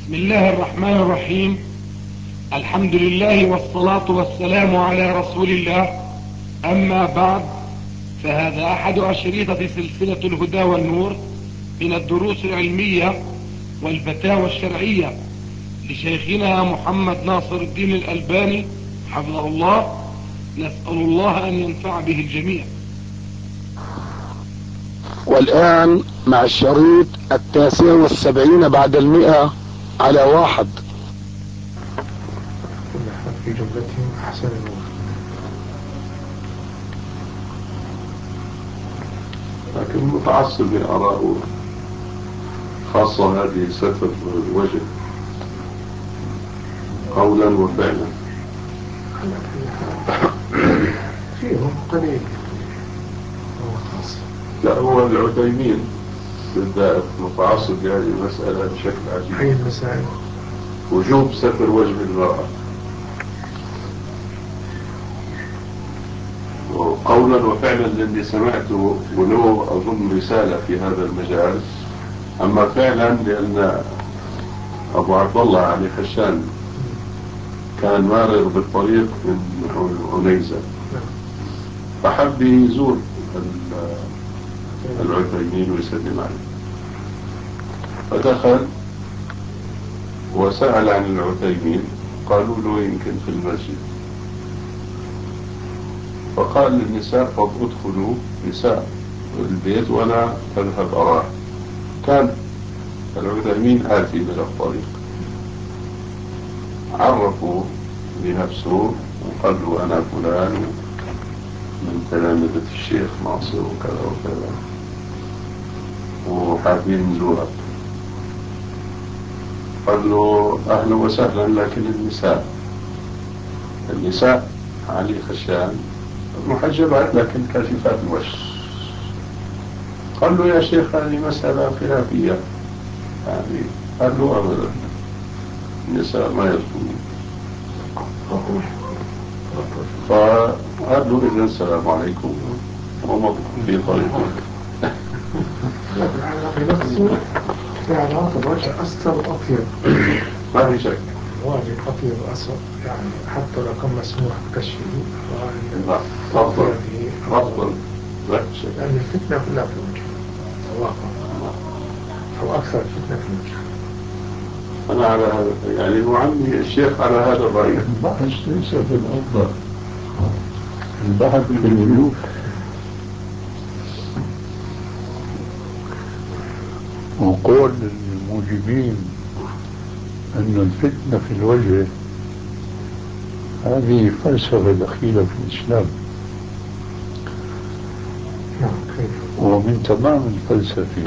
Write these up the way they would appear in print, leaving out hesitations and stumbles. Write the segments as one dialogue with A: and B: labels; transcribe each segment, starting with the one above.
A: بسم الله الرحمن الرحيم. الحمد لله والصلاة والسلام على رسول الله. أما بعد، فهذا أحد أشرطة سلسلة الهدى والنور من الدروس العلمية والفتاوى الشرعية لشيخنا محمد ناصر الدين الألباني حفظه الله. نسأل الله أن ينفع به الجميع.
B: والآن مع الشريط 79 بعد 100 على 1.
C: في جملتهم أحسن الوقت.
D: لكن متعصب آراءه، خاصة هذه ستر الوجه قولا وفعلا.
C: فيهم قليل هو خاص.
D: لا، هو العثيمين بالذات متعصب لهذه المسألة بشكل عجيب.
C: أي المسائل؟
D: وجوب ستر وجه المرأة قولا وفعلا، لاني سمعته ولو اظن رسالة في هذا المجال. اما فعلا لان ابو عبد الله علي خشان كان مارر بالطريق من عنيزة، فحب يزور العثيمين ويسلم عليه، فدخل وسأل عن العثيمين، قالوا له يمكن في المسجد. فقال للنساء قد ادخلوا نساء البيت وانا اذهب اراه. كان العثيمين آتي من الطريق، عرفوا بنفسه وقال له انا فلان من تلامذة الشيخ ناصر وكذا وكذا وحابين نزورك. قال له اهلا وسهلا، لكن النساء علي خشان محجبات لكن كاشفات الوجه. قال له يا شيخ هذه مسألة خلافية، يعني قال له أبدا النساء ما يدخلون. فقال له إذن السلام عليكم ومضى في طريقه.
C: في نفسه في علاقة الوجه أستر وأطيب،
D: ما في شك.
C: واجب أطيب وأسر، يعني حتى لو كان مسموح بكشفه
D: أفضل لا شك،
C: لأن الفتنة كلها في الوجه الواقع، أو أكثر الفتنة في الوجه.
D: أنا على هذا يعني وعمي الشيخ على هذا الرأي.
E: البحث ليس في الأفضل، البحث في الوجوه. وقول الموجبين أن الفتنة في الوجه هذه فلسفة دخيلة في الإسلام. ومن تمام الفلسفة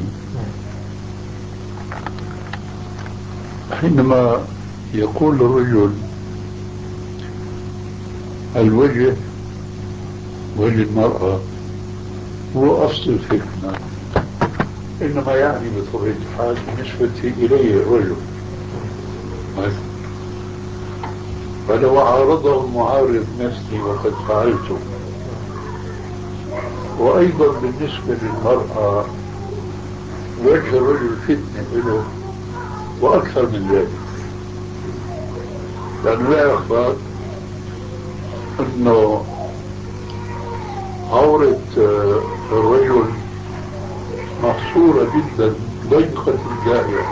E: حينما يقول الرجل الوجه وجه المرأة هو أصل الفتنة، إنما يعني بطبيعة الحال بالنسبة إليه الرجل. فلو عارضه المعارض نفسي وقد فعلته. وأيضا بالنسبة للمرأة وجه الرجل فتنة له وأكثر من ذلك، لأنه لا يخفى أنه عورة الرجل محصورة جدا ضيقة الدائرة.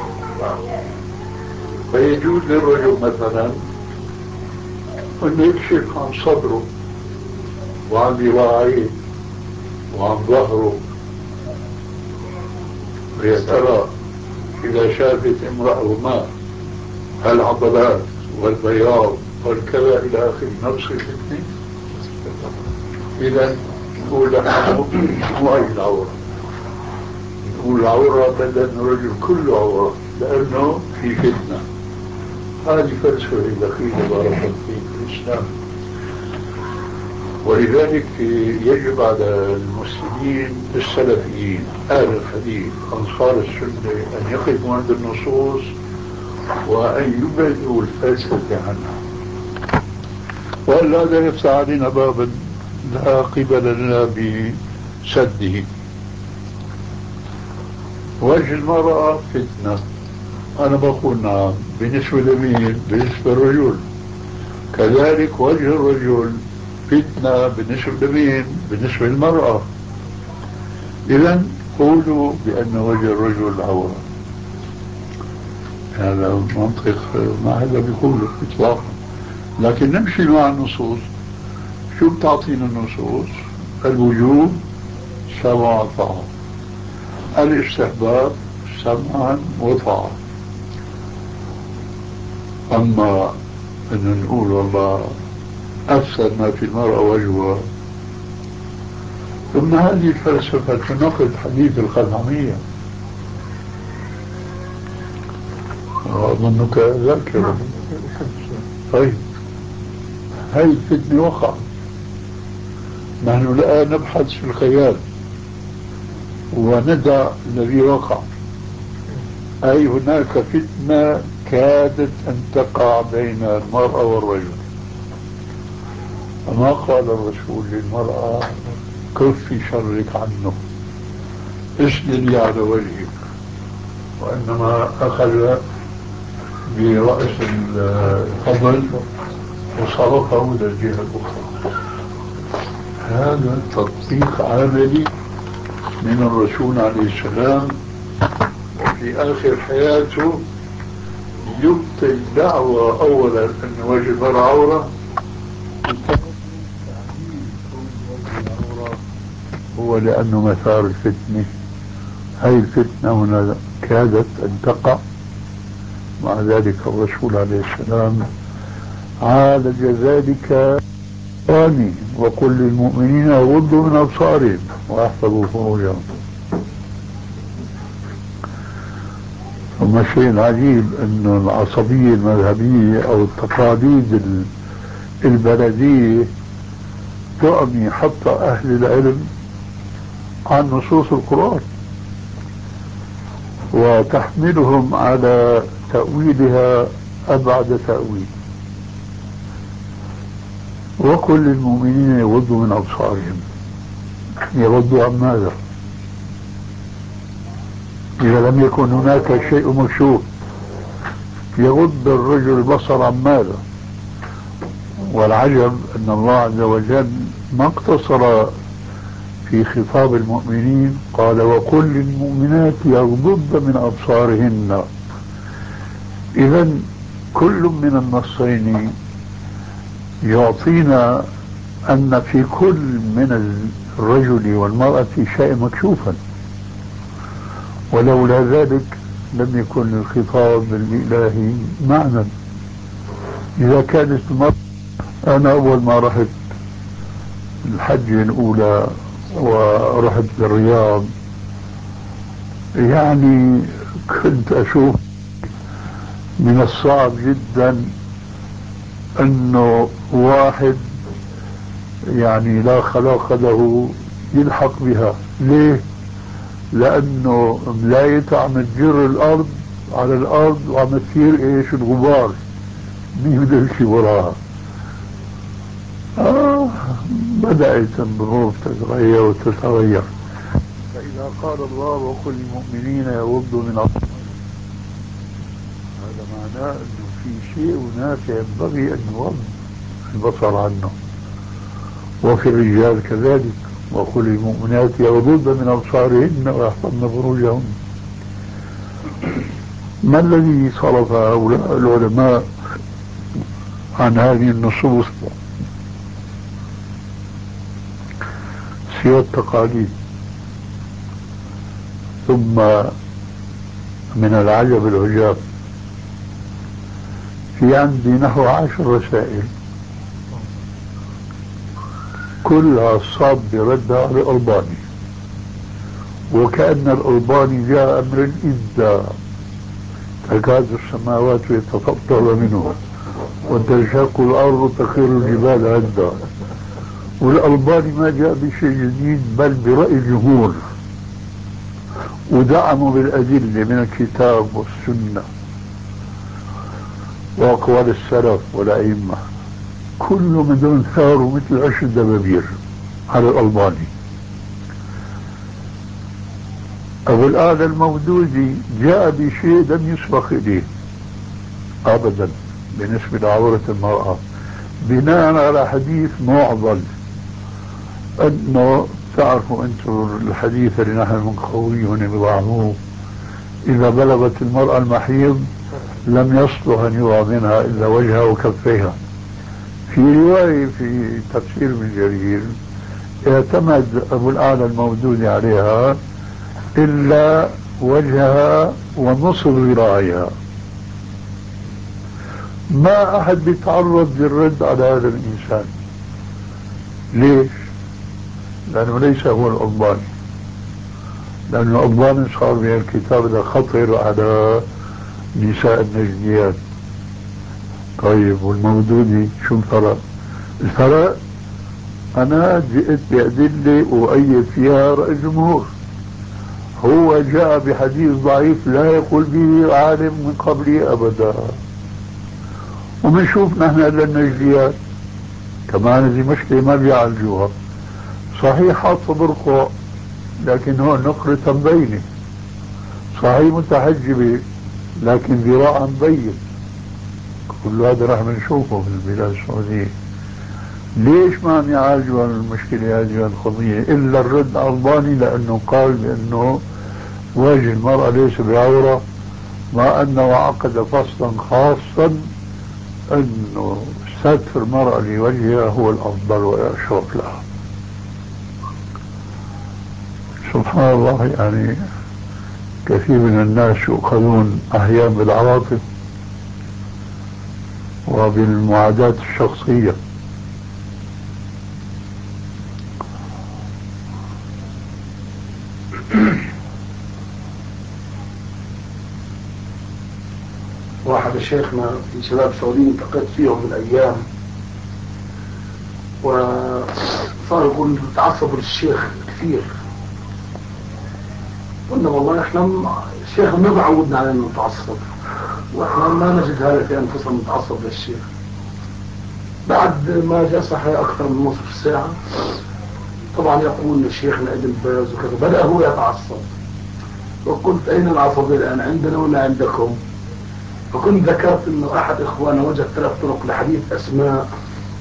E: فيجوز للرجل مثلا أنه يكشف عن صدره وعن ذراعيه وعن ظهره، ويا ترى إذا شافت امرأة ما العضلات والبياض والكذا إلى آخر نفس الفتنة. إذا نقول لها مو أي العورة، نقول العورة بدل الرجل كله عورة، لأنه في فتنة. هذه فلسفة دخيلة بارك الله فيك في الإسلام. ولذلك يجب على المسلمين السلفيين أهل الحديث أنصار السنة أن يقفوا عند النصوص وأن يبعدوا الفلسفة عنها، وإلا لا يفتح علينا بابا لا قبل لنا بسده. وجه المرأة فتنة، أنا بقول نعم بالنسبة لمين؟ بالنسبة للرجل. كذلك وجه الرجل فتنة بالنسبة لمين؟ بالنسبة للمرأة. إذا قولوا بأن وجه الرجل عورة، هذا منطق ما حدا بيقوله إطلاقا. لكن نمشي مع النصوص. شو بتعطينا النصوص؟ الوجوب سمع وطاعة، الاستحباب سمعا وطاعة. أما أن نقول والله أفسد ما في المرأة وجهها، ثم هذه الفلسفة تناقض حديث الخزعمية، أظنك ذاكر. طيب هاي الفتنة وقعت، نحن لا نبحث في الخيال وندع الذي وقع. أي هناك فتنة كادت أن تقع بين المرأة والرجل، فما قال الرسول للمرأة كفي شرك عنه اسجدي على وجهك، وإنما أخذ برأس الفضل وصرفه إلى الجهة الأخرى. هذا تطبيق عملي من الرسول عليه السلام، وفي آخر حياته يبطل دعوة أولا أن وجه المرأة عورة، هو لأنه مثار الفتنة. هاي الفتنة هنا كادت أن تقع، مع ذلك الرسول عليه السلام عالج ذلك ثاني: وقل للمؤمنين يغضوا من أبصارهم ويحفظوا فروجهم. ثم الشيء العجيب أن العصبية المذهبية أو التقاليد البلدية تعمي حتى أهل العلم عن نصوص القرآن وتحملهم على تأويلها أبعد تأويل. وكل المؤمنين يغضوا من أبصارهم، يغضوا عن ماذا؟ إذا لم يكن هناك شيء مكشوف يغض الرجل البصر عن ماذا؟ والعجب أن الله عز وجل ما اقتصر في خطاب المؤمنين، قال وكل المؤمنات يغضضن من أبصارهن. إذا كل من النصين يعطينا أن في كل من الرجل والمرأة شيء مكشوفا، ولولا ذلك لم يكن الخطاب الإلهي معنى. إذا كانت المرأة، أنا أول ما رحت الحجة الأولى ورحت للرياض يعني كنت أشوف من الصعب جدا أنه واحد يعني لا خلاق له يلحق بها. ليه؟ لأنه ملايته عم تجر الأرض على الأرض وعم تثير إيش الغبار، مين بده يمشي وراها. بدأت الظروف تتغير وتتغير. فإذا قال الله وكل المؤمنين يغضوا من أبصارهم، هذا معناه أنه في شيء هناك ينبغي أن يغض البصر عنه. وفي الرجال كذلك وكل المؤمنات يغضضن من أبصارهن ويحفظن فروجهن. ما الذي صرف هؤلاء العلماء عن هذه النصوص سوى التقاليد؟ ثم من العجب العجاب، في عندي نحو 10 رسائل كلها صاب بردها على الألباني، وكأن الألباني جاء أمر الإبداع، تكاد السماوات يتفطرن منه وتنشق الأرض تخر الجبال هدا. والألباني ما جاء بشيء جديد بل برأي الجمهور، ودعموا بالأدلة من الكتاب والسنة وأقوال السلف والأئمة. كل من دون ثاروا مثل عش الدبابير على الألباني. أبو الأعلى المودودي جاء بشيء لم يسبق إليه أبدا بالنسبة لعورة المرأة، بناء على حديث معضل، أنه تعرفوا أنتم الحديث اللي نحن منقويه بضعفوه، إذا بلغت المرأة المحيض لم يصلح أن يرى منها إلا وجهها وكفيها. في رواية في تفسير ابن جرير اعتمد أبو الأعلى المودودي عليها إلا وجهها ونصف ذراعها. ما أحد بيتعرض للرد على هذا الإنسان. ليش؟ لأنه ليس هو الأضباني، لأن الأضباني صار من الكتاب ده خطر على نساء النجديات. طيب والمودودي شو الفرق؟ الفرق أنا جئت بأدلة أؤيد فيها رأي الجمهور، هو جاء بحديث ضعيف لا يقول به عالم من قبلي أبدا. وبنشوف نحن النجديات كمان هذه مشكلة ما بيعالجوها. صحيح حاطة برقع لكن هو نقرة مبينة، صحيح متحجبة لكن ذراعا مبين. كل هذا راح نشوفه في البلاد السعودية. ليش ما عم يعالجوا المشكلة هذه القضية إلا الرد على الألباني؟ لأنه قال بأنه وجه المرأة ليس بعورة، مع أنه عقد فصلا خاصا أنه ستر المرأة لوجهها هو الأفضل والأشرف لها. سبحان الله، يعني كثير من الناس يؤخذون أحيانا بالعواطف وبالمعاداة الشخصية.
C: واحد شيخنا في شباب سعوديين التقيت فيهم من ايام، وصار يقول تعصبوا للشيخ كثير. قلنا والله احنا الشيخ ما بعودنا على انه نتعصب، واحنا ما نجد هذا في انفسنا نتعصب للشيخ. بعد ما جاء صحي اكثر من نصف ساعة طبعا يقول شيخنا ابن باز وكذا، بدأ هو يتعصب. وقلت اين العصبية الان، عندنا ولا عندكم؟ فكنت ذكرت انه احد اخواننا وجد 3 طرق لحديث اسماء،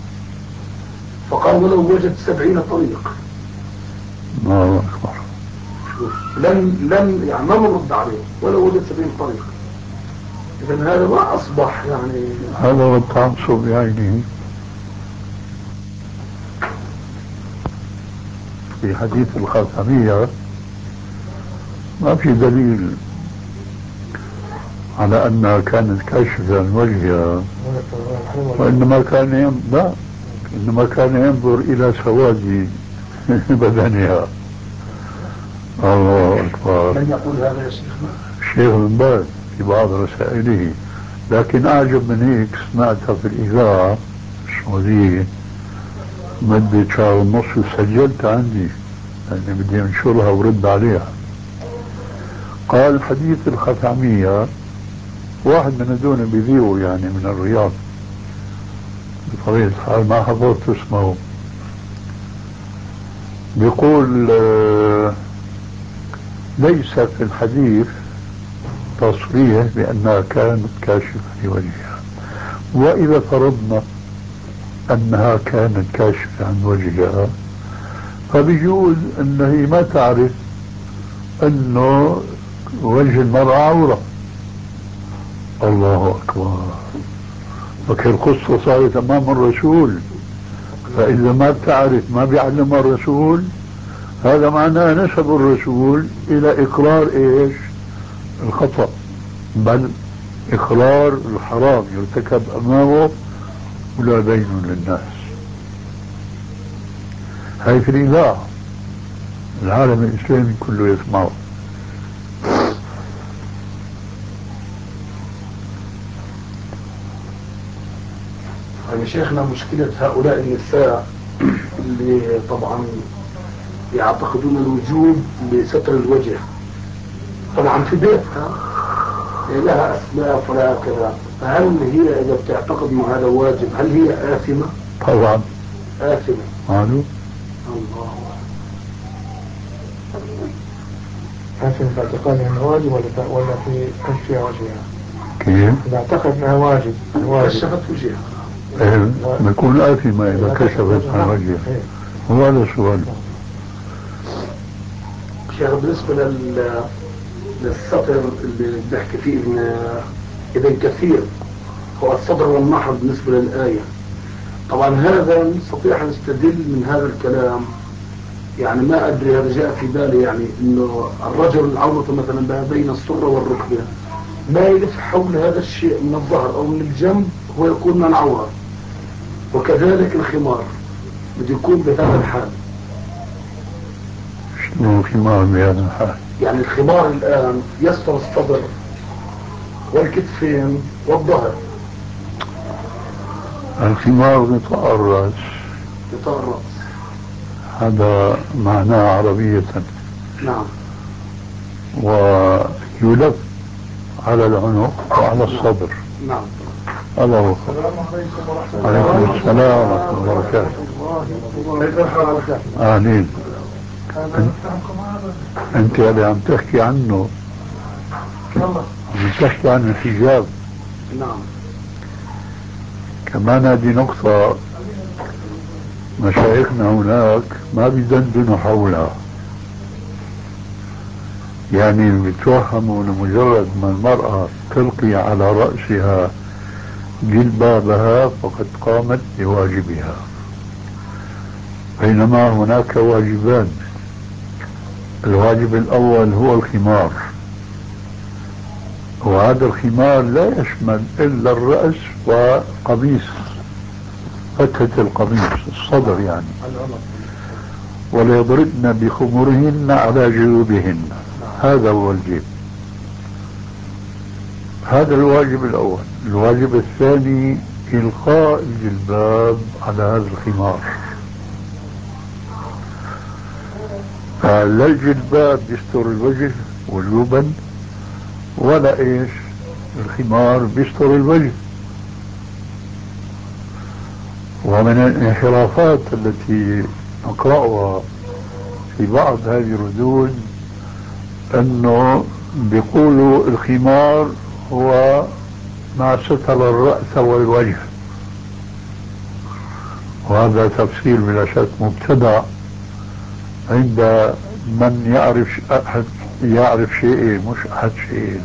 C: فقال ولو وجد 70 طريق.
E: الله أكبر.
C: لم يعني ما نرد عليه ولو وجد 70 طريق. اذا هذا ما اصبح يعني
E: هذا هو التعصب بعينه. في حديث الخاتمية ما في دليل على أنها كانت كاشفة عن وجهها، وإنما كان ينظر إلى سواد بدنها. الله أكبر.
C: من يقول هذا يا شيخنا؟
E: الشيخ بن باز في بعض رسائله. لكن أعجب من هيك سمعتها في الإذاعة السعودية مدة شهر ونص وسجلتها عندي لأني بدي أنشرها ورد عليها. قال حديث الختامية، واحد من هذول بيذيعوا يعني من الرياض بطبيعة الحال، ما حضرت اسمه، بيقول ليس في الحديث تصريح بأنها كانت كاشفة لوجهها، وإذا فرضنا أنها كانت كاشفة عن وجهها فبيجوز أنها ما تعرف أنه وجه المرأة عورة. الله أكبر. فكر القصة صارت أمام الرسول، فإذا ما بتعرف ما بيعلمها الرسول، هذا معناه نسب الرسول إلى إقرار إيش؟ الخطأ، بل إقرار الحرام يرتكب أمامه ولا بين للناس. هاي في الإذاعة العالم الإسلامي كله يسمعه.
C: يعني شيخنا مشكلة هؤلاء النساء اللي طبعا يعتقدون الوجوب لستر الوجه، طبعا في بيتها لها أسلاف ولا كذا، فهل هي إذا بتعتقد أن هذا واجب هل هي آثمة؟
E: طبعا
C: آثمة.
E: قالوا
C: الله. هل في الاعتقاد انها واجب ولا في كشفها وجهها؟
E: كيف؟
C: إذا اعتقد انها واجب
B: كشفت وجهها
E: بيكون آثمة إذا كشفت عن وجهها. هو هذا السؤال.
B: شيخ بالنسبة للسطر اللي بيحكي فيه ابن كثير هو الصدر والنحر بالنسبة للآية، طبعا هذا نستطيع أن نستدل من هذا الكلام، يعني ما أدري هذا جاء في بالي، يعني إنه الرجل العورة مثلا ما بين السرة والركبة ما يلف حول هذا الشيء من الظهر أو من الجنب هو يكون من العورة، وكذلك الخمار بده يكون بهذا الحال.
E: شنو الخمار بهذا الحال؟
B: يعني الخمار الآن يستر الصدر والكتفين والظهر.
E: الخمار غطاء الرأس.
B: غطاء الرأس
E: هذا معناه عربية.
B: نعم.
E: ويلف على العنق وعلى الصدر.
B: نعم.
E: الله أكبر.
C: السلام عليكم ورحمة الله.
E: عليكم السلام ورحمة الله وبركاته. أهلين. أنت اللي عم تحكي عنه، عم تحكي عن الحجاب.
B: نعم.
E: كمان هذه نقطة مشايخنا هناك ما بيدندنوا حولها، يعني بيتوهموا لمجرد ما المرأة تلقي على رأسها جلبابها فقد قامت بواجبها، بينما هناك واجبان. الواجب الأول هو الخمار، وهذا الخمار لا يشمل إلا الرأس وقميص، فتحة القميص الصدر يعني، ولا يضربن بخمرهن على جيوبهن، هذا هو الجيب. هذا الواجب الأول. الواجب الثاني إلقاء الجلباب على هذا الخمار. لا الجلباب يستر الوجه والجبن، ولا إيش الخمار بيستر الوجه. ومن الانحرافات التي نقرأها في بعض هذه الردود أنه بيقولوا الخمار هو ما ستر الرأس والوجه، وهذا تفسير بلا شك مبتدع عند من يعرف شيئين مش أحد شيئين.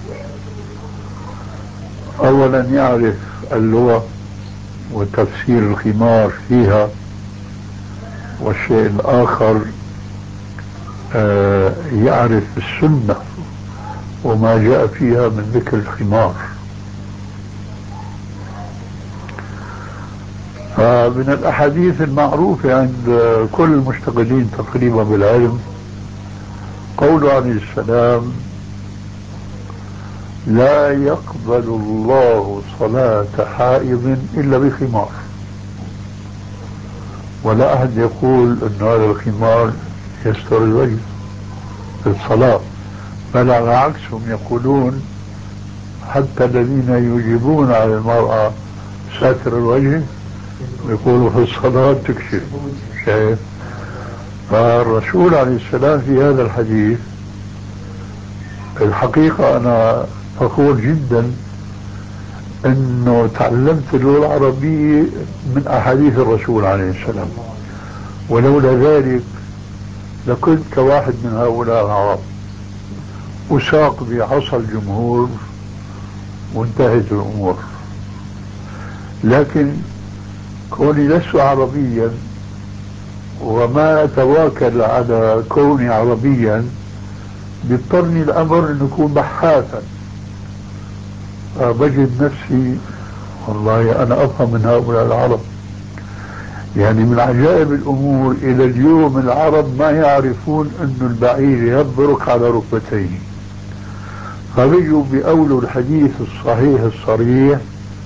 E: أولا يعرف اللغة وتفسير الخمار فيها، والشيء الآخر يعرف السنة وما جاء فيها من ذكر الخمار. فمن الأحاديث المعروفة عند كل المشتغلين تقريبا بالعلم قوله عليه السلام: لا يقبل الله صلاة حائض إلا بخمار. ولا أحد يقول أن هذا الخمار يستر الوجه في الصلاة، بل على عكس هم يقولون حتى الذين يجيبون على المرأة ساتر الوجه يقولوا في الصلاة تكشف. شايف؟ فالرسول عليه السلام في هذا الحديث الحقيقة أنا فخور جدا أنه تعلمت اللغة العربية من أحاديث الرسول عليه السلام، ولولا ذلك لكنت كواحد من هؤلاء العرب أساق بعصا الجمهور وانتهت الأمور. لكن كوني لست عربيا وما أتواكل على كوني عربيا بيضطرني الأمر أن أكون بحاثا، فبجد نفسي والله أنا أفهم من هؤلاء العرب. يعني من عجائب الأمور إلى اليوم العرب ما يعرفون أن البعير يبرك على ركبتيه، فبيجوا بأولوا الحديث الصحيح الصريح،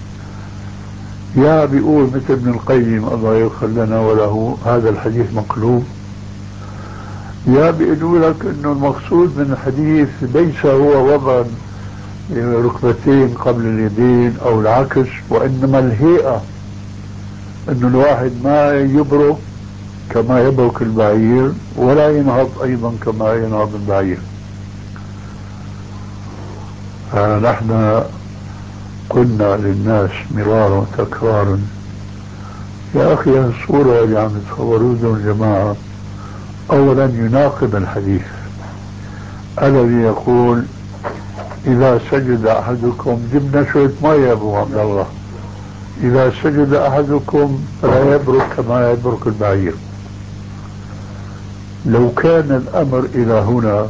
E: يا بيقول مثل ابن القيم الله يغفر لنا وله هذا الحديث مقلوب، يا بيقولوا لك انه المقصود من الحديث ليس هو وضع ركبتين قبل اليدين او العكس، وانما الهيئة، انه الواحد ما يبرك كما يبرك البعير ولا ينهض ايضا كما ينهض البعير. فنحن قلنا للناس مرارا وتكرارا يا أخي الصورة اللي عم تصوروها الجماعة أولا يناقض الحديث الذي يقول إذا سجد أحدكم، جبنا شوية مية يا أبو عبد الله، إذا سجد أحدكم فلا يبرك كما يبرك البعير. لو كان الأمر إلى هنا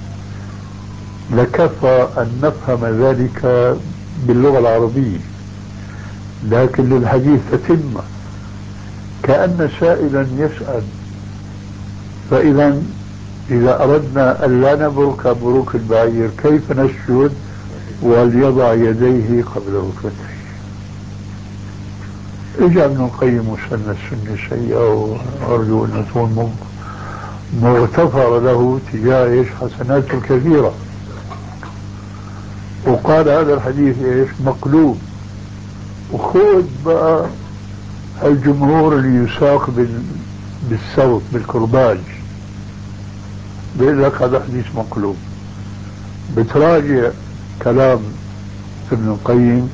E: لكفى أن نفهم ذلك باللغة العربية، لكن للحديث تتمة، كأن سائلا يسأل. فإذا إذا أردنا أن لا نبرك بروك البعير كيف نسجد وليضع يديه قبل ركبتيه؟ اجى ابن القيم وسن السنة سيئة، وأرجو أن تكون مغتفر له تجاه ايش حسناته كثيرة، وقال هذا الحديث ايش مقلوب. وخذ بقى الجمهور اللي يساق بالصوت بالكرباج بيقول لك هذا حديث مقلوب. بتراجع كلام ابن القيم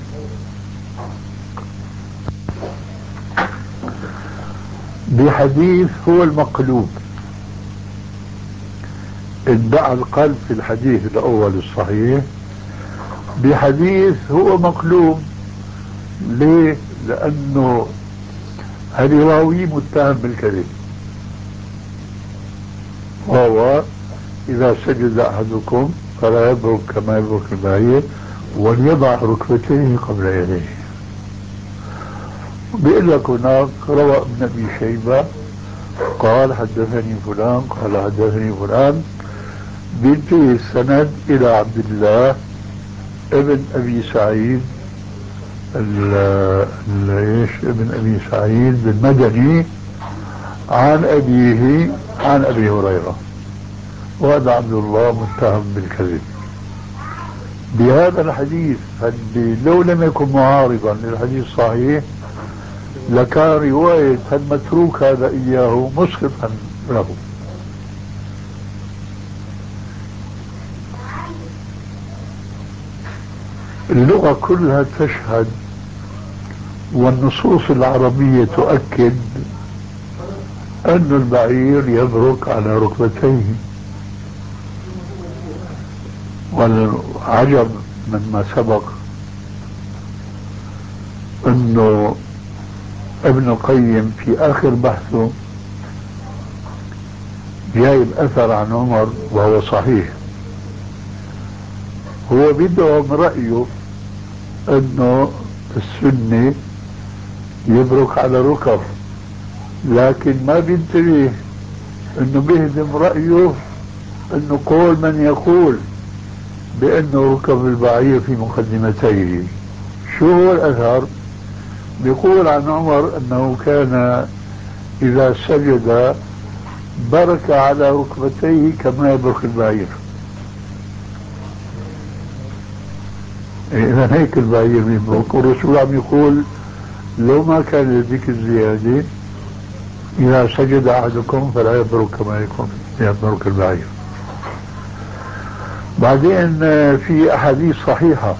E: بحديث هو المقلوب، ادعى القلب في الحديث الأول الصحيح بحديث هو مقلوب. ليه؟ لأنه الراوي متهم بالكذب، وهو إذا سجد أحدكم فلا يبرك كما يبرك البعير وليضع ركبتيه قبل يديه. بيقول لك هناك روى ابن أبي شيبة قال حدثني فلان قال حدثني فلان، بينتهي السند إلى عبد الله ابن أبي سعيد ابن أبي سعيد المدني عن أبيه عن أبي هريرة، وهذا عبد الله متهم بالكذب. بهذا الحديث لو لم يكن معارضا للحديث الصحيح لكان رواية المتروك هذا إياه مسقطا له. اللغة كلها تشهد والنصوص العربية تؤكد أن البعير يبرك على ركبتيه. والعجب مما سبق أنه ابن القيم في آخر بحثه جايب أثر عن عمر وهو صحيح، هو بدعم رأيه أنه السنة يبرك على ركب، لكن ما بينتبه أنه بيهدم رأيه أنه قول من يقول بأنه ركب البعير في مقدمتيه. شو هو الأثر؟ بيقول عن عمر أنه كان إذا سجد برك على ركبتيه كما يبرك البعير. إذا هيك البعير بيبرك، والرسول عم يقول لو ما كان ذيك الزيادة إذا سجد أحدكم فلا يبرك كما يبرك البعير. بعدين في أحاديث صحيحة،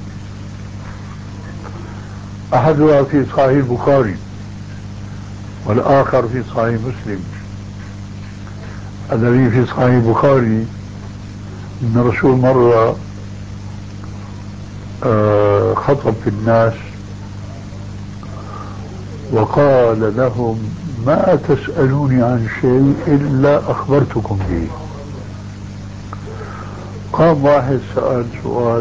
E: أحدها في صحيح البخاري والآخر في صحيح مسلم. الذي في صحيح البخاري أن الرسول مرة خطب في الناس وقال لهم ما تسألوني عن شيء إلا أخبرتكم به. قام واحد سأل سؤال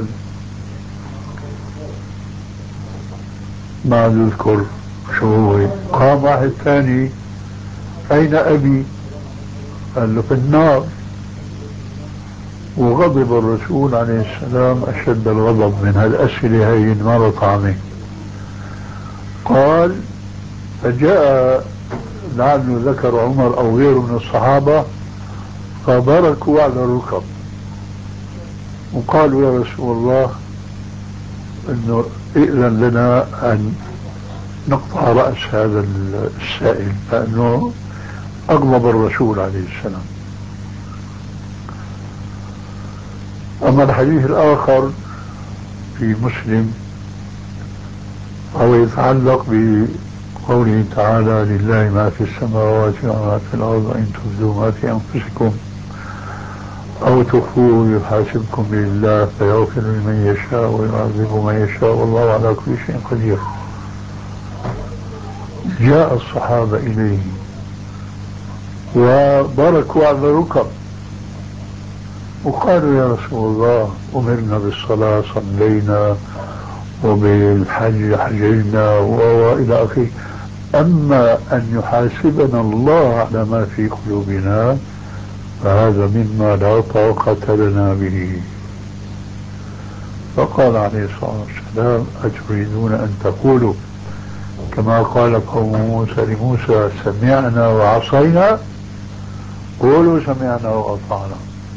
E: ما أذكر شو هو، قام واحد ثاني أين أبي؟ قال له في النار. وغضب الرسول عليه السلام أشد الغضب من هالأسئلة هي مرت عليه. قال فجاء لعله ذكر عمر أو غيره من الصحابة فبركوا على الركب وقالوا يا رسول الله انه ائذن لنا ان نقطع رأس هذا السائل، فانه اغضب الرسول عليه السلام. اما الحديث الاخر في مسلم وهو يتعلق بقوله تعالى لله ما في السماوات وما في الأرض وإن تبدوا ما في أنفسكم أو تخفوه يحاسبكم بالله فيغفر لمن يشاء ويعذب من يشاء والله على كل شيء قدير. جاء الصحابة إليه وبركوا على الركب وقالوا يا رسول الله أمرنا بالصلاة صلينا وبالحج حججنا وإلى آخره، أما أن يحاسبنا الله على ما في قلوبنا فهذا مما لا طاقة لنا به. فقال عليه الصلاة والسلام أتريدون أن تقولوا كما قال قوم موسى لموسى سمعنا وعصينا؟ قولوا سمعنا وأطعنا.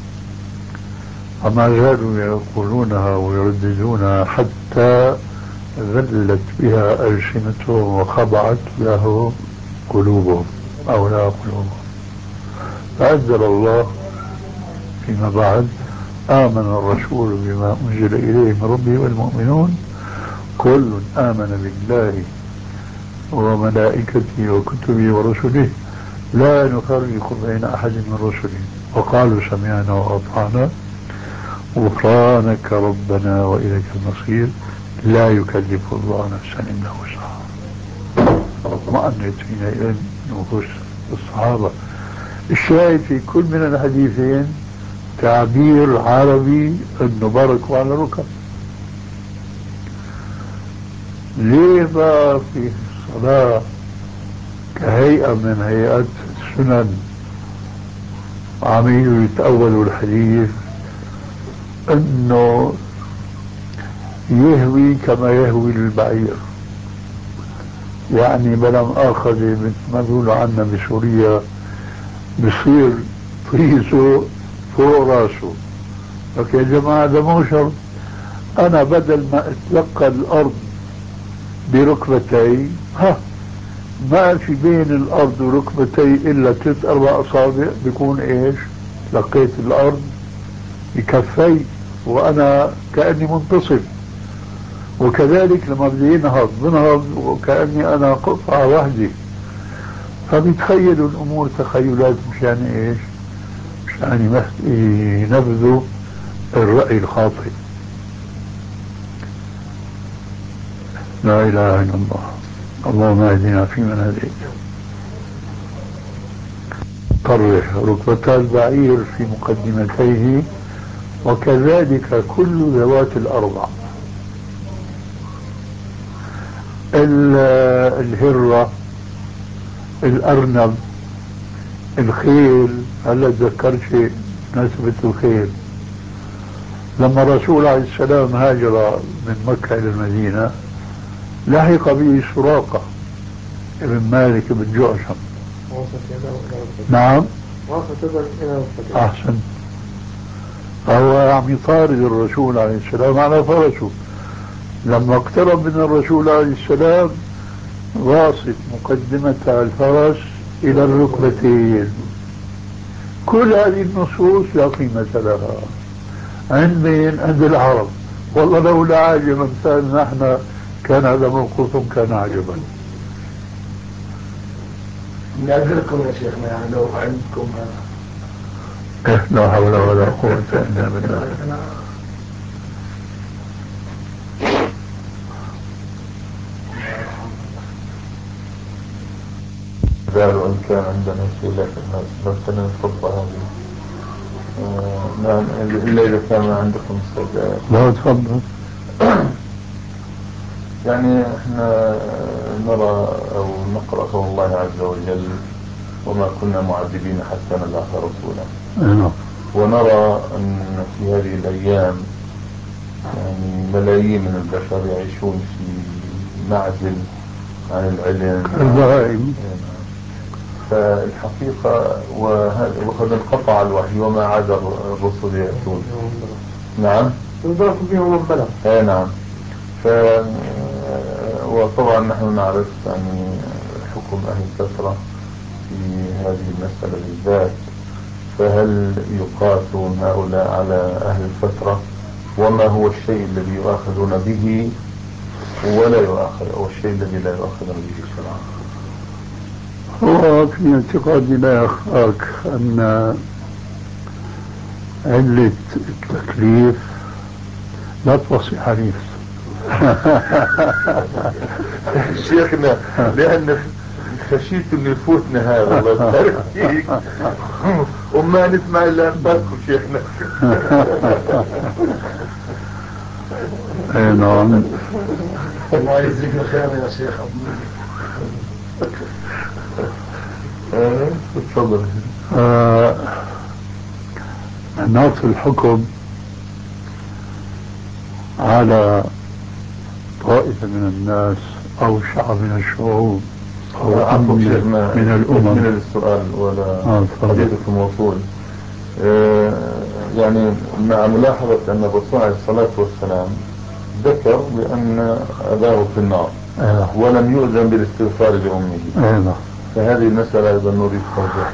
E: فما زالوا يقولونها ويرددونها حتى ذلت بها ألسنتهم وخضعت له قلوبهم أو لا قلوبهم. فأنزل الله فيما بعد آمن الرسول بما أنزل إليه من ربه والمؤمنون كل آمن بالله وملائكته وكتبه ورسله لا نفرق بين أحد من رسله وقالوا سمعنا وأطعنا غفرانك ربنا وإليك المصير لا يكلف الله نفسا إلا وسعها. اطمأنت حينئذ نفوس الصحابة. الشاهد في كل من الحديثين تعبير عربي انه باركوا على الركب. ليه ما في الصلاة كهيئة من هيئات السنن عميل يتأولوا الحديث انه يهوي كما يهوي البعير، يعني بلا مؤاخذة مثل ما بيقولوا عنا بسوريا بصير طريسه فوق راسه. لك يا جماعة ده مو شرط. أنا بدل ما أتلقى الأرض بركبتي ما في بين الأرض وركبتي إلا 3-4 أصابع بيكون إيش لقيت الأرض بكفي وأنا كأني منتصب. وكذلك لما بدي بنهض وكأني أنا قطعة واحدة. فبيتخيلوا الأمور تخيلات مشان إيش؟ مشان ينفذوا الرأي الخاطئ. لا إله إلا الله. اللهم اهدنا فيمن هديت. طرح ركبتا البعير في مقدمتيه وكذلك كل ذوات الأربع. الهرة، الأرنب، الخيل. هلا تذكرت شيء بمناسبة الخيل. لما الرسول عليه السلام هاجر من مكة إلى المدينة لحق به سراقة ابن مالك بن جعشم. نعم أحسن. فهو عم يطارد الرسول عليه السلام على فرسه. لما اقترب من الرسول عليه السلام غاصت مقدمة الفرس إلى الركبتين. كل هذه النصوص لا قيمة لها عند مين؟ عند العرب. والله لولا عاجب أمثالنا احنا كان هذا موقفهم كان عجبا.
C: نعذركم يا شيخنا يعني لو عندكم
E: لا حول ولا قوة إلا بالله.
D: قالوا إن كان عندنا شيء لكن مثلا الخطبة هذه نعم إلا إذا كان عندكم استعداد.
E: لا تفضل.
D: يعني احنا نرى أو نقرأ قول الله عز وجل وما كنا معذبين حتى نبعث رسولا. ونرى أن في هذه الأيام يعني ملايين من البشر يعيشون في معزل عن العلم. فالحقيقة وقد انقطع الوحي وما عاد الرسل يأتون. نعم
C: يضاف بهم البلد.
D: نعم. وطبعا نحن نعرف يعني حكم أهل الفترة في هذه المسألة بالذات. فهل يقاس هؤلاء على أهل الفترة
E: وما هو الشيء الذي يؤاخذون به ولا يؤاخذ، أو الشيء الذي لا يؤاخذون به شرعا؟
C: هو في اعتقادنا يا أخاك أن علة التكليف لا توصي حديث.
E: شيخنا لأن خشيت أن يفوتنا هذا، الله يبارك فيك، وما نسمع إلا أنفسكم شيخنا.
C: أي نعم.
B: الله يجزيك الخير يا شيخ.
E: تفضل.
C: مناط الحكم على طائفة من الناس أو شعب من الشعوب أو من الأمم.
E: من السؤال ولا قضية موصول. يعني مع ملاحظة أن الرسول عليه الصلاة والسلام ذكر بأن أباه في النار ولم يؤذن بالاستغفار لأمه. فهذه المسألة أيضا نريد توضيح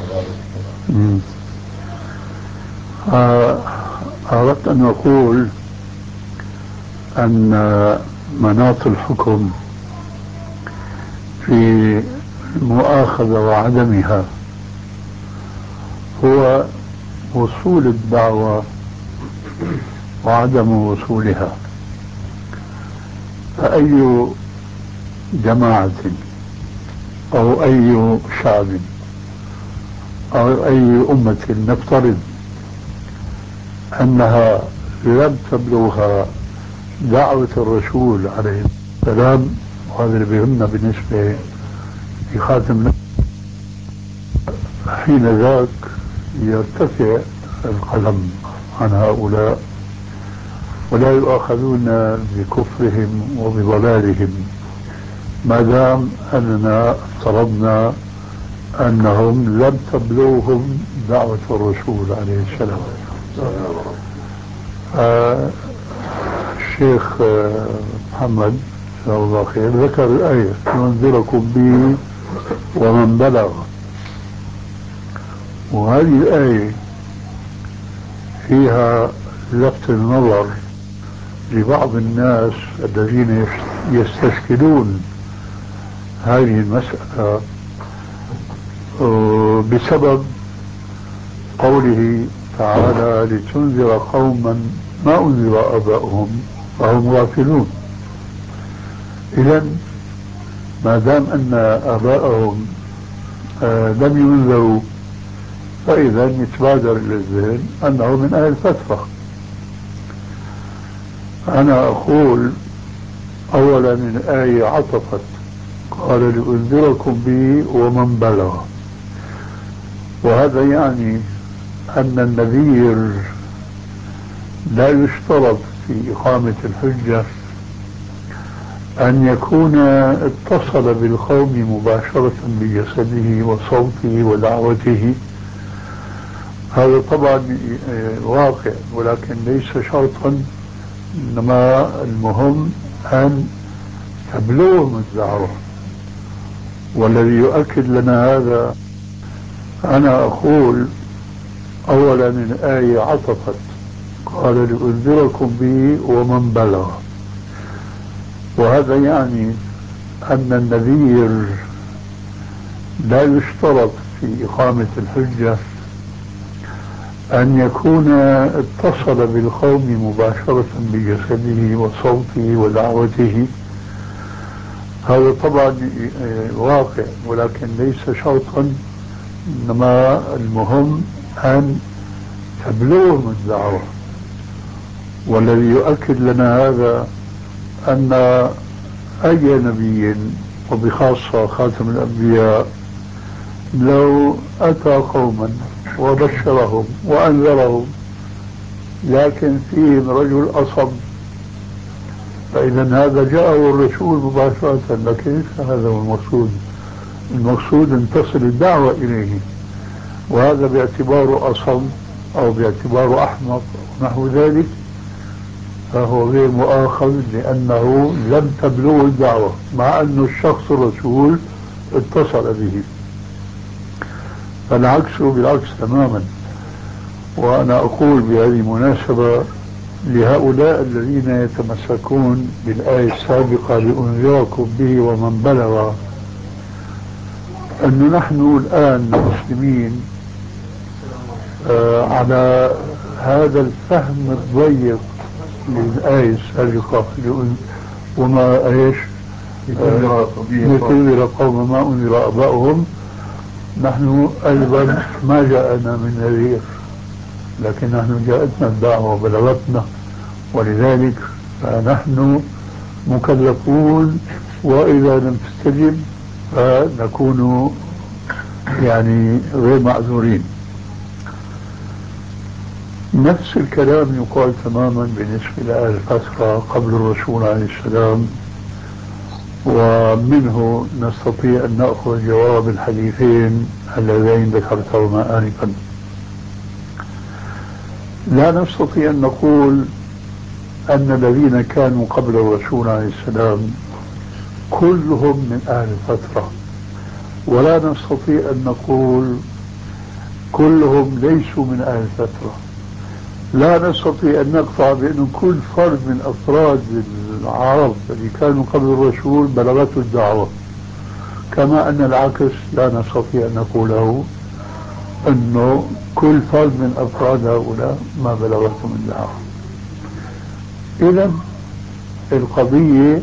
E: هذا.
C: أردت أن أقول أن مناط الحكم في المؤاخذة وعدمها هو وصول الدعوة وعدم وصولها. فأي جماعة أو أي شعب أو أي أمة نفترض أنها لم تبلغها دعوة الرسول عليه السلام، وهذا اللي بيهمنا بالنسبة لخاتم، حين ذاك يرتفع القلم عن هؤلاء ولا يؤاخذون بكفرهم وبضلالهم ما دام أننا افترضنا أنهم لم تبلغهم دعوة الرسول عليه السلام. الشيخ محمد جزاه الله خير ذكر الآية ينذركم به ومن بلغ، وهذه الآية فيها لفت النظر لبعض الناس الذين يستشكلون هذه المسألة بسبب قوله تعالى لتنذر قوما ما أنذر آباؤهم فهم غافلون. إذن ما دام أن آباءهم لم ينذروا فإذا يتبادر إلى الذهن أنه من أهل الفترة. أنا أقول أولا الآية عطفت قال لأنذركم به ومن بلغ، وهذا يعني أن النذير لا يشترط في إقامة الحجة أن يكون اتصل بالقوم مباشرة بجسده وصوته ودعوته. هذا طبعا واقع ولكن ليس شرطا، إنما المهم أن تبلغهم الدعوة. والذي يؤكد لنا هذا أنا أقول أولا الآية عطفت قال لأنذركم به ومن بلغ، وهذا يعني أن النذير لا يشترط في إقامة الحجة أن يكون اتصل بالقوم مباشرة بجسده وصوته ودعوته. هذا طبعا واقع ولكن ليس شرطا، إنما المهم أن تبلغهم الدعوة. والذي يؤكد لنا هذا أن أي نبي وبخاصة خاتم الأنبياء لو أتى قوما وبشرهم وأنذرهم لكن فيهم رجل أصب فإذا هذا جاءه الرسول مباشرة، لكن ليس هذا هو المقصود. المقصود أن تصل الدعوة إليه، وهذا باعتباره أصم أو باعتباره أحمق نحو ذلك فهو غير مؤاخذ لأنه لم تبلغه الدعوة مع أن الشخص الرسول اتصل به. فالعكس بالعكس تماما. وأنا أقول بهذه المناسبة
E: لهؤلاء الذين يتمسكون بالآية السابقة لأنذركم به ومن بلغ، أن نحن الآن المسلمين على هذا الفهم الضيق للآية السابقة وما ايش لتنذر قوم ما أنذر آباؤهم. نحن أيضا ما جاءنا من نذير، لكن نحن جاءتنا الدعوة وبلغتنا، ولذلك نحن مكلفون، وإذا لم تستجب فنكون يعني غير معذورين. نفس الكلام يقال تماما بالنسبة لأهل الفترة قبل الرسول عليه السلام، ومنه نستطيع أن نأخذ جواب الحديثين اللذين ذكرتهما آنفا. لا نستطيع أن نقول أن الذين كانوا قبل الرسول عليه السلام كلهم من أهل الفترة، ولا نستطيع أن نقول كلهم ليسوا من أهل الفترة. لا نستطيع أن نقطع بأن كل فرد من أفراد العرب الذي كانوا قبل الرسول بلغته الدعوة، كما أن العكس لا نستطيع أن نقوله أنه كل فرد من أفراد هؤلاء ما بلغتهم الدعوة. إذن القضية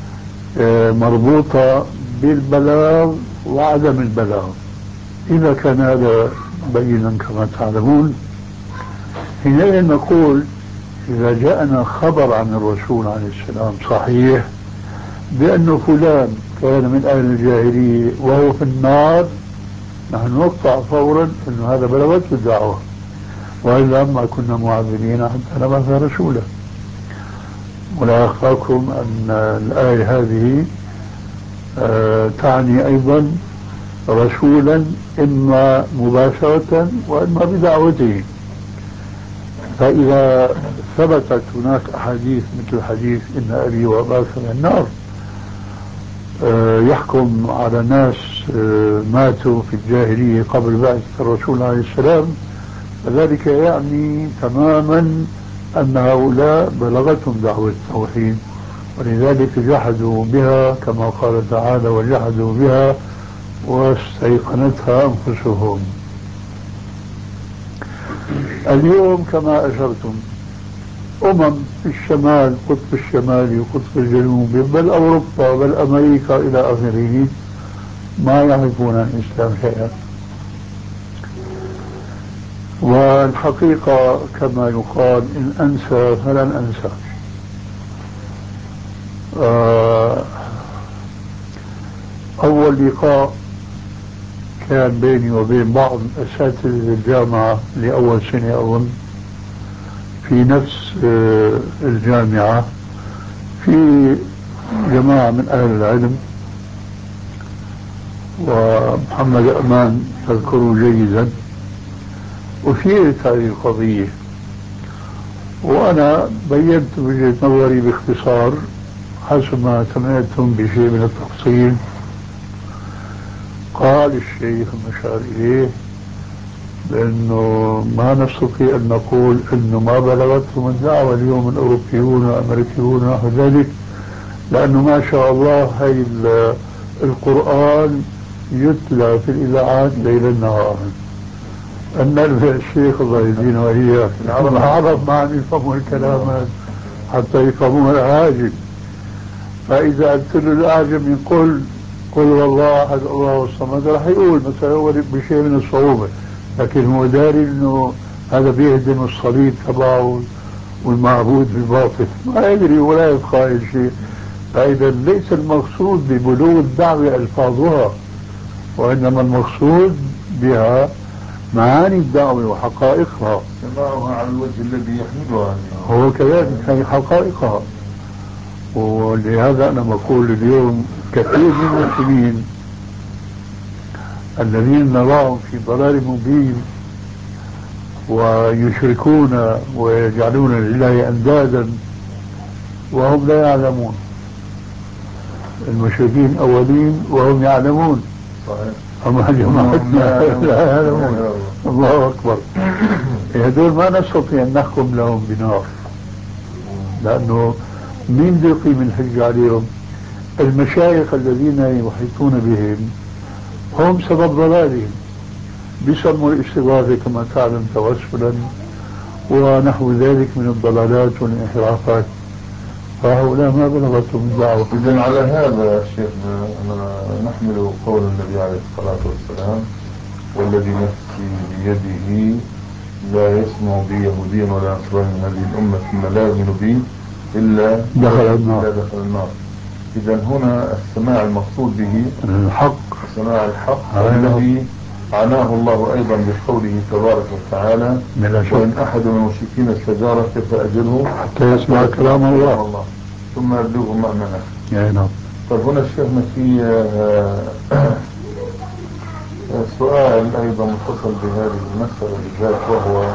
E: مربوطة بالبلاغ وعدم البلاغ. إذا كان هذا بينا كما تعلمون، حينئذ نقول إذا جاءنا خبر عن الرسول عليه السلام صحيح بأن فلان كان من أهل الجاهلية وهو في النار، نحن نقطع فورا أن هذا بلغته الدعوة، وإلا ما كنا معذبين حتى نبعث رسولا. ولا أخفاكم أن الآية هذه تعني أيضا رسولا إما مباشرة وإما بدعوته. فإذا ثبتت هناك أحاديث مثل حديث إن أبي وأباك من النار يحكم على ناس ماتوا في الجاهلية قبل بعثة الرسول عليه السلام، فذلك يعني تماما أن هؤلاء بلغتهم دعوة التوحيد، ولذلك جحدوا بها كما قال تعالى وجحدوا بها واستيقنتها أنفسهم. اليوم كما أشرتم في الشمال، قطب الشمالي وقطب الجنوبي، بل أوروبا بل أمريكا إلى آخره، ما يعرفون عن الإسلام شيئا. والحقيقة كما يقال إن أنسى فلن أنسى. أول لقاء كان بيني وبين بعض أساتذة الجامعة لأول سنة أظن في نفس الجامعة، في جماعة من أهل العلم، ومحمد أمان تذكره جيدا، أثيرت هذه القضية وأنا بينت وجهة نظري باختصار حسب ما سمعتم بشيء من التفصيل. قال الشيخ المشار إليه لأنه ما نستطيع أن نقول أنه ما بلغتهم الدعوة اليوم الأوروبيون والأمريكيون ونحو ذلك، لأنه ما شاء الله هاي القرآن يتلى في الإذاعات ليلا نهارا. أن الشيخ الله يهدينا وإياه العرب ما عم يفهموا الكلام حتى يفهموا العاجم، فإذا قلت له الأعجم يقول قل والله أحد الله الصمد راح يقول مثلا هو بشيء من الصعوبة، لكن هو داري انه هذا بيهدم الصليب تبعه والمعبود بالباطل، ما يدري ولا يتخيل شيء. فإذا ليس المقصود ببلوغ الدعوة ألفاظها، وإنما المقصود بها معاني الدعوة وحقائقها،
C: سماعها على الوجه الذي يحملها
E: هو كذلك هي حقائقها. ولهذا أنا بقول اليوم كثير من المسلمين الذين نراهم في ضلال مبين ويشركون ويجعلون لله أندادا وهم لا يعلمون، المشركين أولين وهم يعلمون، أما جماعتنا لا يعلمون. الله أكبر. هذول ما نستطيع أن نحكم لهم بنار، لأنه مين بده يقيم الحج عليهم؟ المشايخ الذين يحيطون بهم هم سبب ضلالهم، بيسموا الاستغاثة كما تعلم توسلا ونحو ذلك من الضلالات والانحرافات، فهؤلاء ما بلغتهم الدعوة.
F: إذن على هذا شيخنا نحمل قول النبي عليه الصلاة والسلام: والذي نفسي بيده لا يسمع بي يهودي ولا نصراني من هذه الأمة ثم لا يؤمن بي إلا دخل النار. إذن هنا السماع المقصود به
E: الحق،
F: سماع الحق الذي عناه الله أيضا بقوله تبارك وتعالى: وإن أحد من المشركين استجارك فأجره
E: حتى يسمع كلام الله
F: ثم يبلغه مأمنه.
E: نعم.
F: طيب هنا الشيخنا في سؤال أيضا متصل بهذه المسألة بالذات، وهو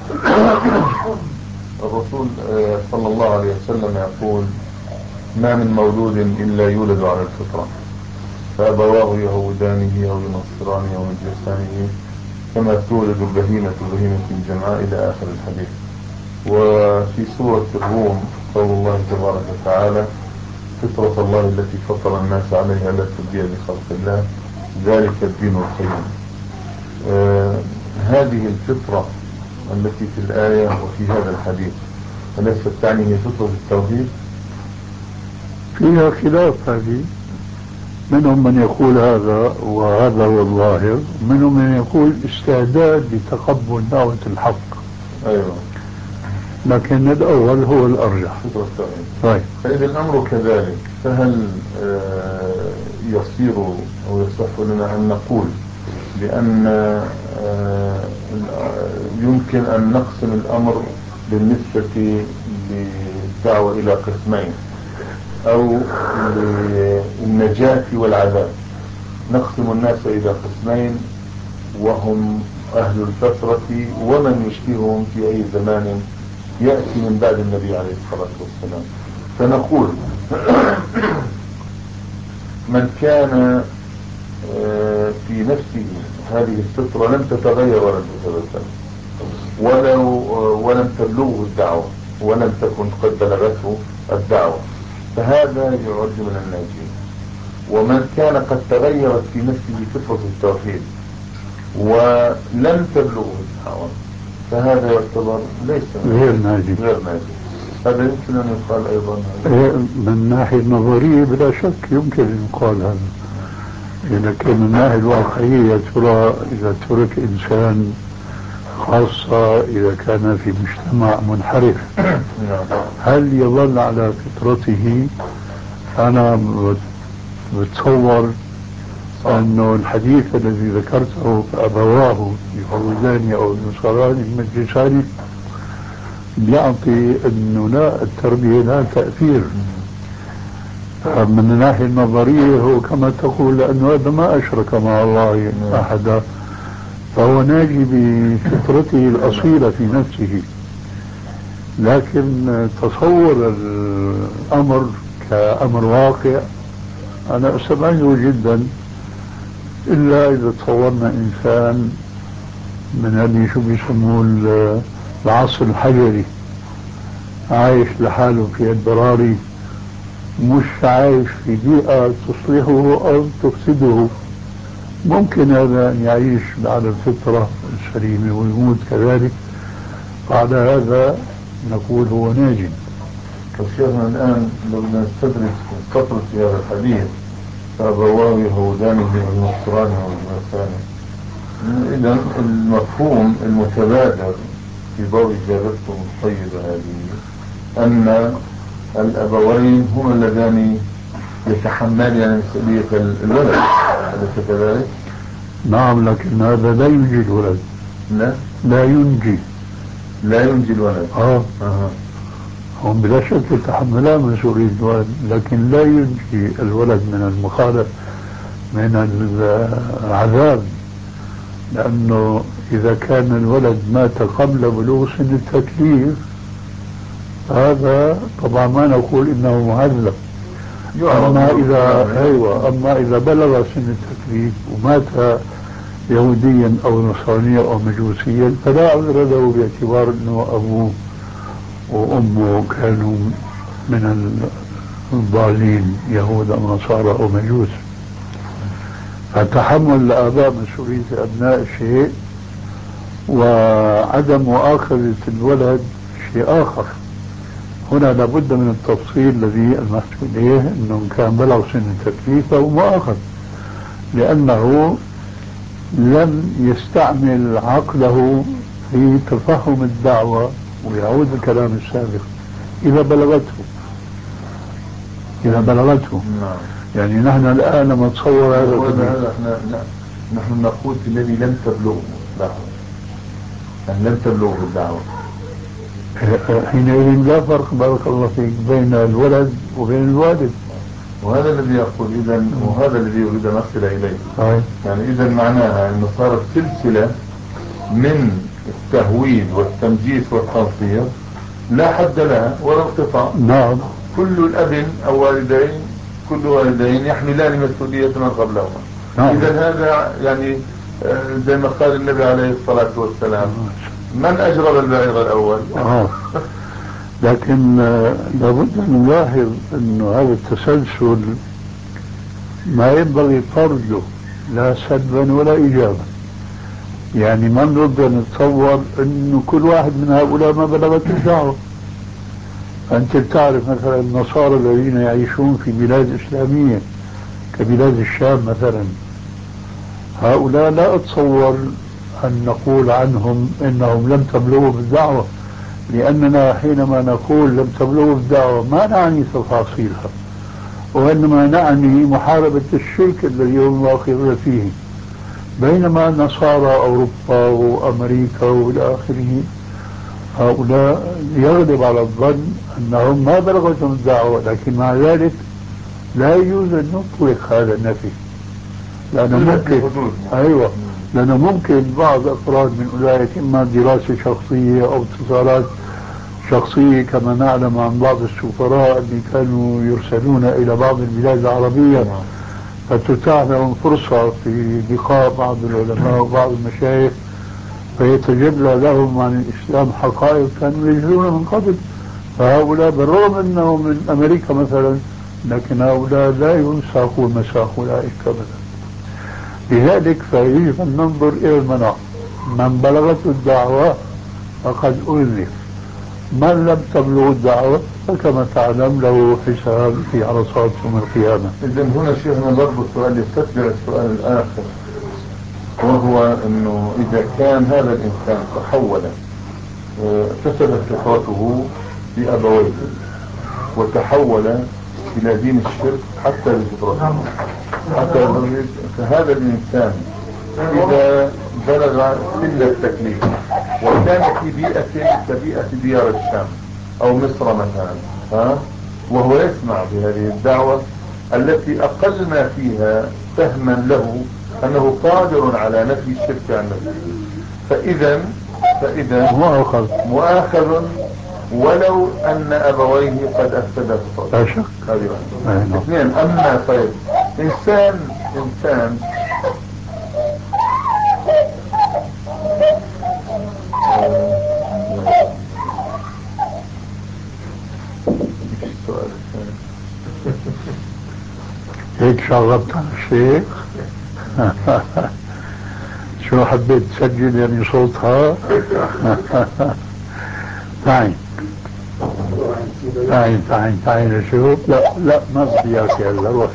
F: الرسول صلى الله عليه وسلم يقول: ما من مولود إلا يولد على الفطرة، فأبواه يهودانه أو ينصرانه أو يمجسانه كما تولد البهيمة الجمعاء إلى آخر الحديث. وفي سورة الروم قول الله تبارك وتعالى: فطرة الله التي فطر الناس عليها لا تبديل لخلق الله ذلك الدين القيم. هذه الفطرة التي في الآية وفي هذا الحديث أليست تعني هي فطرة التوحيد؟
E: فيها خلاف هذه، منهم من يقول هذا وهذا هو الظاهر، منهم من يقول استعداد لتقبل دعوة الحق.
F: أيوة،
E: لكن الأول هو الأرجح.
F: فطرة التوحيد.
E: طيب،
F: فإذا الأمر كذلك، فهل يصير أو يصح لنا أن نقول بأن يمكن أن نقسم الأمر بالنسبة للدعوة إلى قسمين، أو للنجاة والعذاب؟ نقسم الناس إلى قسمين وهم أهل الفترة ومن يشبههم في أي زمان يأتي من بعد النبي عليه الصلاة والسلام. فنقول من كان في نفسه هذه الفطرة لم تتغير ولم تتبدل ولم تبلغه الدعوة ولم تكن قد بلغته الدعوة، فهذا يعد من الناجين. ومن كان قد تغيرت في نفسه فطرة التوحيد ولم تبلغه الدعوة فهذا يعتبر ليس
E: غير ناجي.
F: هذا يمكن أن يقال أيضا
E: من الناحية النظرية بلا شك يمكن أن يقال هذا، لكن من الناحية الواقعية ترى إذا ترك إنسان خاصة إذا كان في مجتمع منحرف هل يظل على فطرته؟ أنا بتصور أنه الحديث الذي ذكرته فأبواه يهودان أو نصراني مجساني يعطي أنه لا، التربية لا تأثير. من الناحية النظرية هو كما تقول، لأنه هذا ما أشرك مع الله أحدا، فهو ناجي بفطرته الأصيلة في نفسه. لكن تصور الأمر كأمر واقع أنا أستبعده جدا، إلا إذا تصورنا إنسان من اللي شو بيسموه العصر الحجري، عايش لحاله في البراري، مش عايش في بيئة تصلحه أو تفسده. ممكن هذا أن يعيش على الفطرة السليمة ويموت كذلك، فعلى هذا نقول هو ناجٍ.
F: فشيخنا الآن لو نستدرك فترة في هذا الحديث فأبواه يهودانه ونصرانه ومجسانه، إذن المفهوم المتبادر في ضوء إجابتكم الطيبة هذه أن الأبوين هم اللذان يتحملان مسؤولية الولد، أليس كذلك؟
E: نعم، لكن هذا لا ينجي الولد. لا ينجي الولد. هم بلا شك يتحملان مسؤولية الولد، لكن لا ينجي الولد من المخالف من العذاب، لأنه إذا كان الولد مات قبل بلوغ سن التكليف هذا طبعا ما نقول إنه معذب. أما إذا بلغ سن التكليف ومات يهوديا أو نصرانيا أو مجوسيا فلا عذر له باعتبار أنه أبوه وأمه كانوا من الضالين، يهود أو نصارى أو مجوس. فتحمل الآباء مسؤولية أبناء شيء، وعدم مؤاخذة الولد شيء آخر. هنا لابد من التفصيل الذي ألمحت إليه، أنه كان بلغ سن التكليف فهو مؤاخذ، لأنه لم يستعمل عقله في تفهم الدعوة. ويعود الكلام السابق إذا بلغته يعني نحن الآن نتصور هذا
F: نحن نقول الذي لم تبلغه الدعوة، أن لم تبلغه الدعوة.
E: حينئذ لا فرق بارك الله فيك بين الولد وبين الوالد.
F: وهذا الذي يقول إذا، وهذا الذي يريد أن أصل إليه. يعني إذا معناها أنه صارت سلسلة من التهويد والتمجيس والتنصير لا حد لها ولا انقطاع.
E: نعم.
F: كل الأب أو والدين، كل والدين يحملان مسؤولية من قبلهما.
E: نعم.
F: إذا هذا يعني زي ما قال النبي عليه الصلاة والسلام: من أجرب البعير الأول؟
E: لكن لابد أن نلاحظ أن هذا التسلسل ما ينبغي طرده لا سلبا ولا إيجابا. يعني ما نقدر نتصور أنه كل واحد من هؤلاء ما بلغت الدعوة. أنت تعرف مثلا النصارى الذين يعيشون في بلاد إسلامية كبلاد الشام مثلا، هؤلاء لا أتصور أن نقول عنهم إنهم لم تبلغوا بالدعوة، لأننا حينما نقول لم تبلغوا بالدعوة ما نعني تفاصيلها، وإنما نعني محاربة الشرك الذي هم واقعون فيه. بينما نصارى أوروبا وأمريكا وإلى آخره، هؤلاء يغلب على الظن أنهم ما بلغتهم الدعوة، لكن مع ذلك لا يجوز أن نطلق هذا النفي، لأنه ممكن بعض أفراد من أولئك إما دراسة شخصية أو اتصالات شخصية، كما نعلم عن بعض السفراء اللي كانوا يرسلون إلى بعض البلاد العربية فتتاح لهم فرصة في لقاء بعض العلماء وبعض المشايخ، فيتجلى لهم عن الإسلام حقائق كانوا يجهلون من قبل. فهؤلاء بالرغم أنهم من أمريكا مثلا، لكن هؤلاء لا ينساقوا مساق أولئك أبدا. لذلك فيجب أن ننظر إلى المناط. من بلغته الدعوة فقد أذن، من لم تبلغ الدعوة فكما تعلم له حساب في عرصات يوم القيامة.
F: إذن هنا شيخنا ضرب السؤال يستتبع السؤال الآخر، وهو أنه إذا كان هذا الإنسان تحول فسدت فطرته بأبويه وتحول إلى دين الشرك حتى بفطرته، فهذا الإنسان إذا بلغ سن التكليف وكان في بيئة كبيئة ديار الشام أو مصر مثلا، وهو يسمع بهذه الدعوة التي أقل ما فيها فهما له أنه قادر على نفي الشرك عن نفسه، فإذا مؤاخذ ولو أن أبويه قد أفسد فطرته.
E: لا شك.
F: اثنين. أما طيب إنسان السؤال الثاني
E: هيك شغبت على الشيخ. شو حبيت تسجل يعني صوتها؟ تعين شوف. لا ما بدي اياك هلا روح.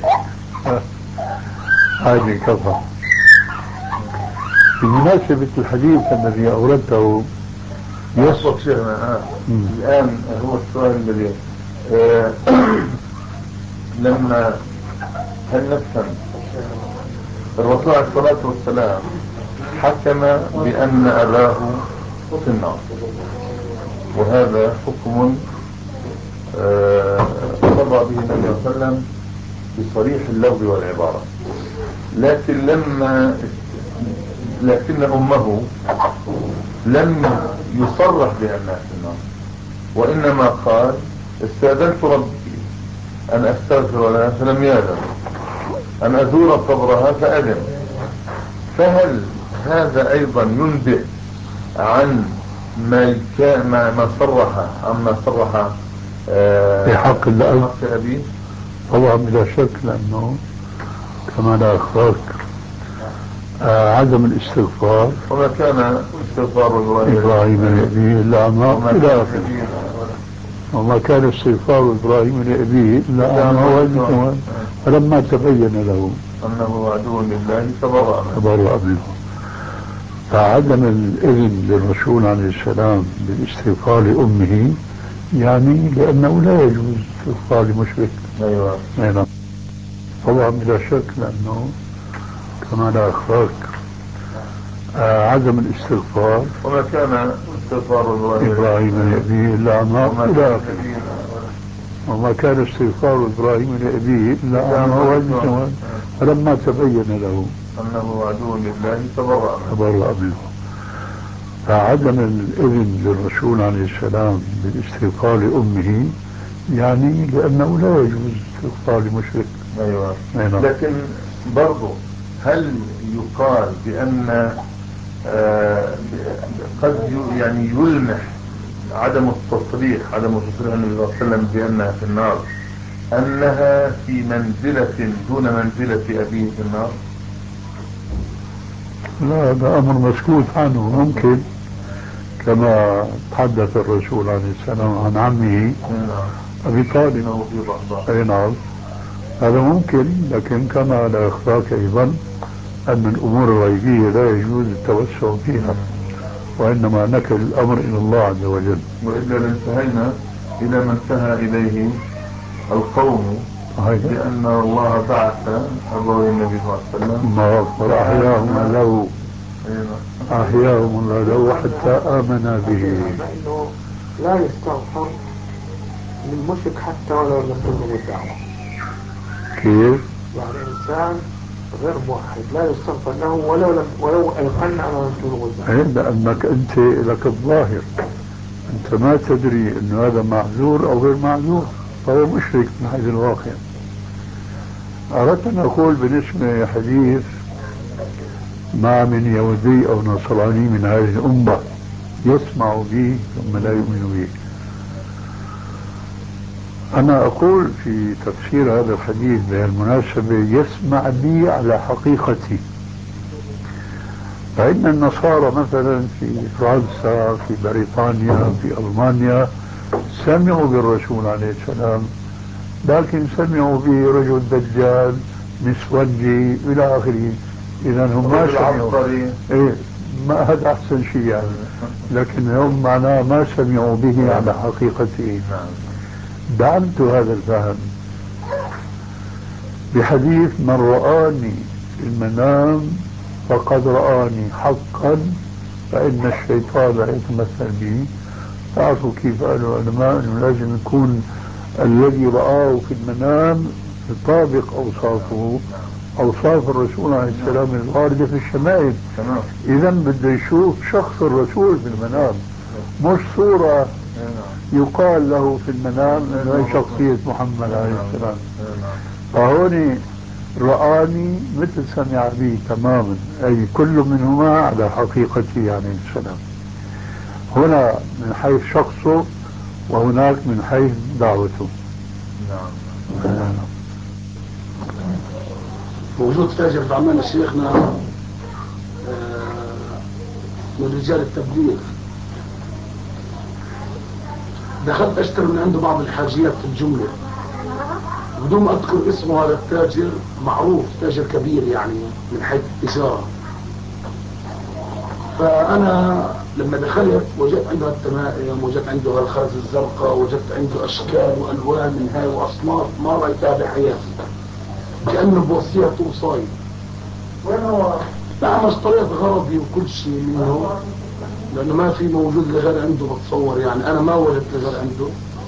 E: هذه كفى. بمناسبة الحديث الذي أوردته
F: يصدق شيخنا الآن هو السؤال الذي لما هل نفهم الرسول عليه الصلاة والسلام حكم بأن أباه في النار، وهذا حكم قضى به النبي صلى الله عليه وسلم بصريح اللفظ والعبارة، لكن أمه لم يصرح بأنها في النار، وإنما قال استأذنت ربي أن أستغفر لها فلم يأذن، أن أزور قبرها فأذن. فهل هذا أيضا ينبئ عن ما صرح أما صرح
E: في حق الأب
F: أبيه
E: طبعا بلا شك، لأنه كما لا أخفاك عدم الاستغفار
F: وما كان استغفار
E: إبراهيم لأبيه إلا عن إلى آخره. وما كان استغفار إبراهيم لأبيه إلا عن موعظة فلما تبين له
F: أنه عدو لله
E: تبرأ منه. فعدم الإذن للرسول عليه السلام بالاستغفار لأمه يعني لأنه لا يجوز استغفار لمشرك.
F: أيوة.
E: نعم. طبعا بلا شك، لأنه كما لا أخفاك عدم الاستغفار
F: وما كان استغفار
E: إبراهيم لأبيه إلا عن إلى آخره. وما كان استغفار إبراهيم لأبيه إلا عن موعظة فلما تبين له
F: أنه عدو لله
E: تبرأ منه. فعدم الإذن للرسول عليه السلام بالاستغفار لأمه يعني لأنه لا يجوز استغفار لمشرك.
F: أيوة.
E: نعم.
F: لكن برضو هل يقال بأن قد يعني يلمح عدم التصريح النبي صلى الله عليه وسلم بأنها في النار أنها في منزلة دون منزلة أبيه في النار؟
E: لا، هذا أمر مسكوت عنه. ممكن كما تحدث الرسول عليه السلام عن عمه أبي طالب. أي نعم، هذا ممكن. لكن كما لا يخفاك أيضا أن الأمور الغيبية لا يجوز التوسع فيها، وإنما نكل الأمر إلى الله عز وجل.
F: وإلا لانتهينا إلى ما انتهى إليه القوم لأن الله بعث أبوي النبي صلى الله عليه وسلم
E: الله أكبر. أحياهم الله له حتى آمنا به.
C: إنه لا يستغفر للمشرك حتى ولو لم يكن الدعوة.
E: كيف؟
C: يعني إنسان غير موحد لا يستغفر له ولو أيقن على أن تلغي الدعوة.
E: لأنك أنت لك الظاهر، أنت ما تدري أن هذا معذور أو غير معذور، فهو مشرك من حيث الواقع. أردت أن أقول بالنسبة حديث ما من يهودي أو نصراني من هذه الأمة يسمع به ثم لا يؤمن به. أنا أقول في تفسير هذا الحديث بهالمناسبة يسمع بي على حقيقتي. فإن النصارى مثلا في فرنسا، في بريطانيا، في ألمانيا سمعوا بالرسول عليه السلام، لكن سمعوا به رجل دجال مسودي إلى آخره. إذا هم ما سمعوا. إيه، ما هذا أحسن شيء يعني. لكن هم معناه ما سمعوا به على حقيقته. دعمت هذا الفهم بحديث من رآني في المنام فقد رآني حقا فإن الشيطان يتمثل به. تعرفوا كيف قالوا العلماء أنه لازم يكون الذي رآه في المنام يطابق أوصاف الرسول عليه السلام الواردة في الشمائل. إذا بده يشوف شخص الرسول في المنام، مش صورة يقال له في المنام أنه هي شخصية محمد عليه السلام. فهون رآني مثل سمع بي تماما، أي كل منهما على حقيقته عليه السلام. هنا من حيث شخصه وهناك من حيث دعوته.
B: موجود تاجر في عمان شيخنا من رجال التبليغ. دخلت اشتري من عنده بعض الحاجيات في الجملة بدون ما اذكر اسمه. هذا التاجر معروف، تاجر كبير يعني من حيث التجارة. فانا لما دخلت وجدت عنده التمائم، وجدت عنده الخرز الزرقاء، وجدت عنده اشكال والوان من هاي واصناف ما رايتها بحياتي، كأنه بوصية وصايد. وين هو؟ نعم، اشتريت غرضي وكل شيء منه لأنه ما في موجود لغير عنده. بتصور يعني أنا ما وجدت لغير عنده.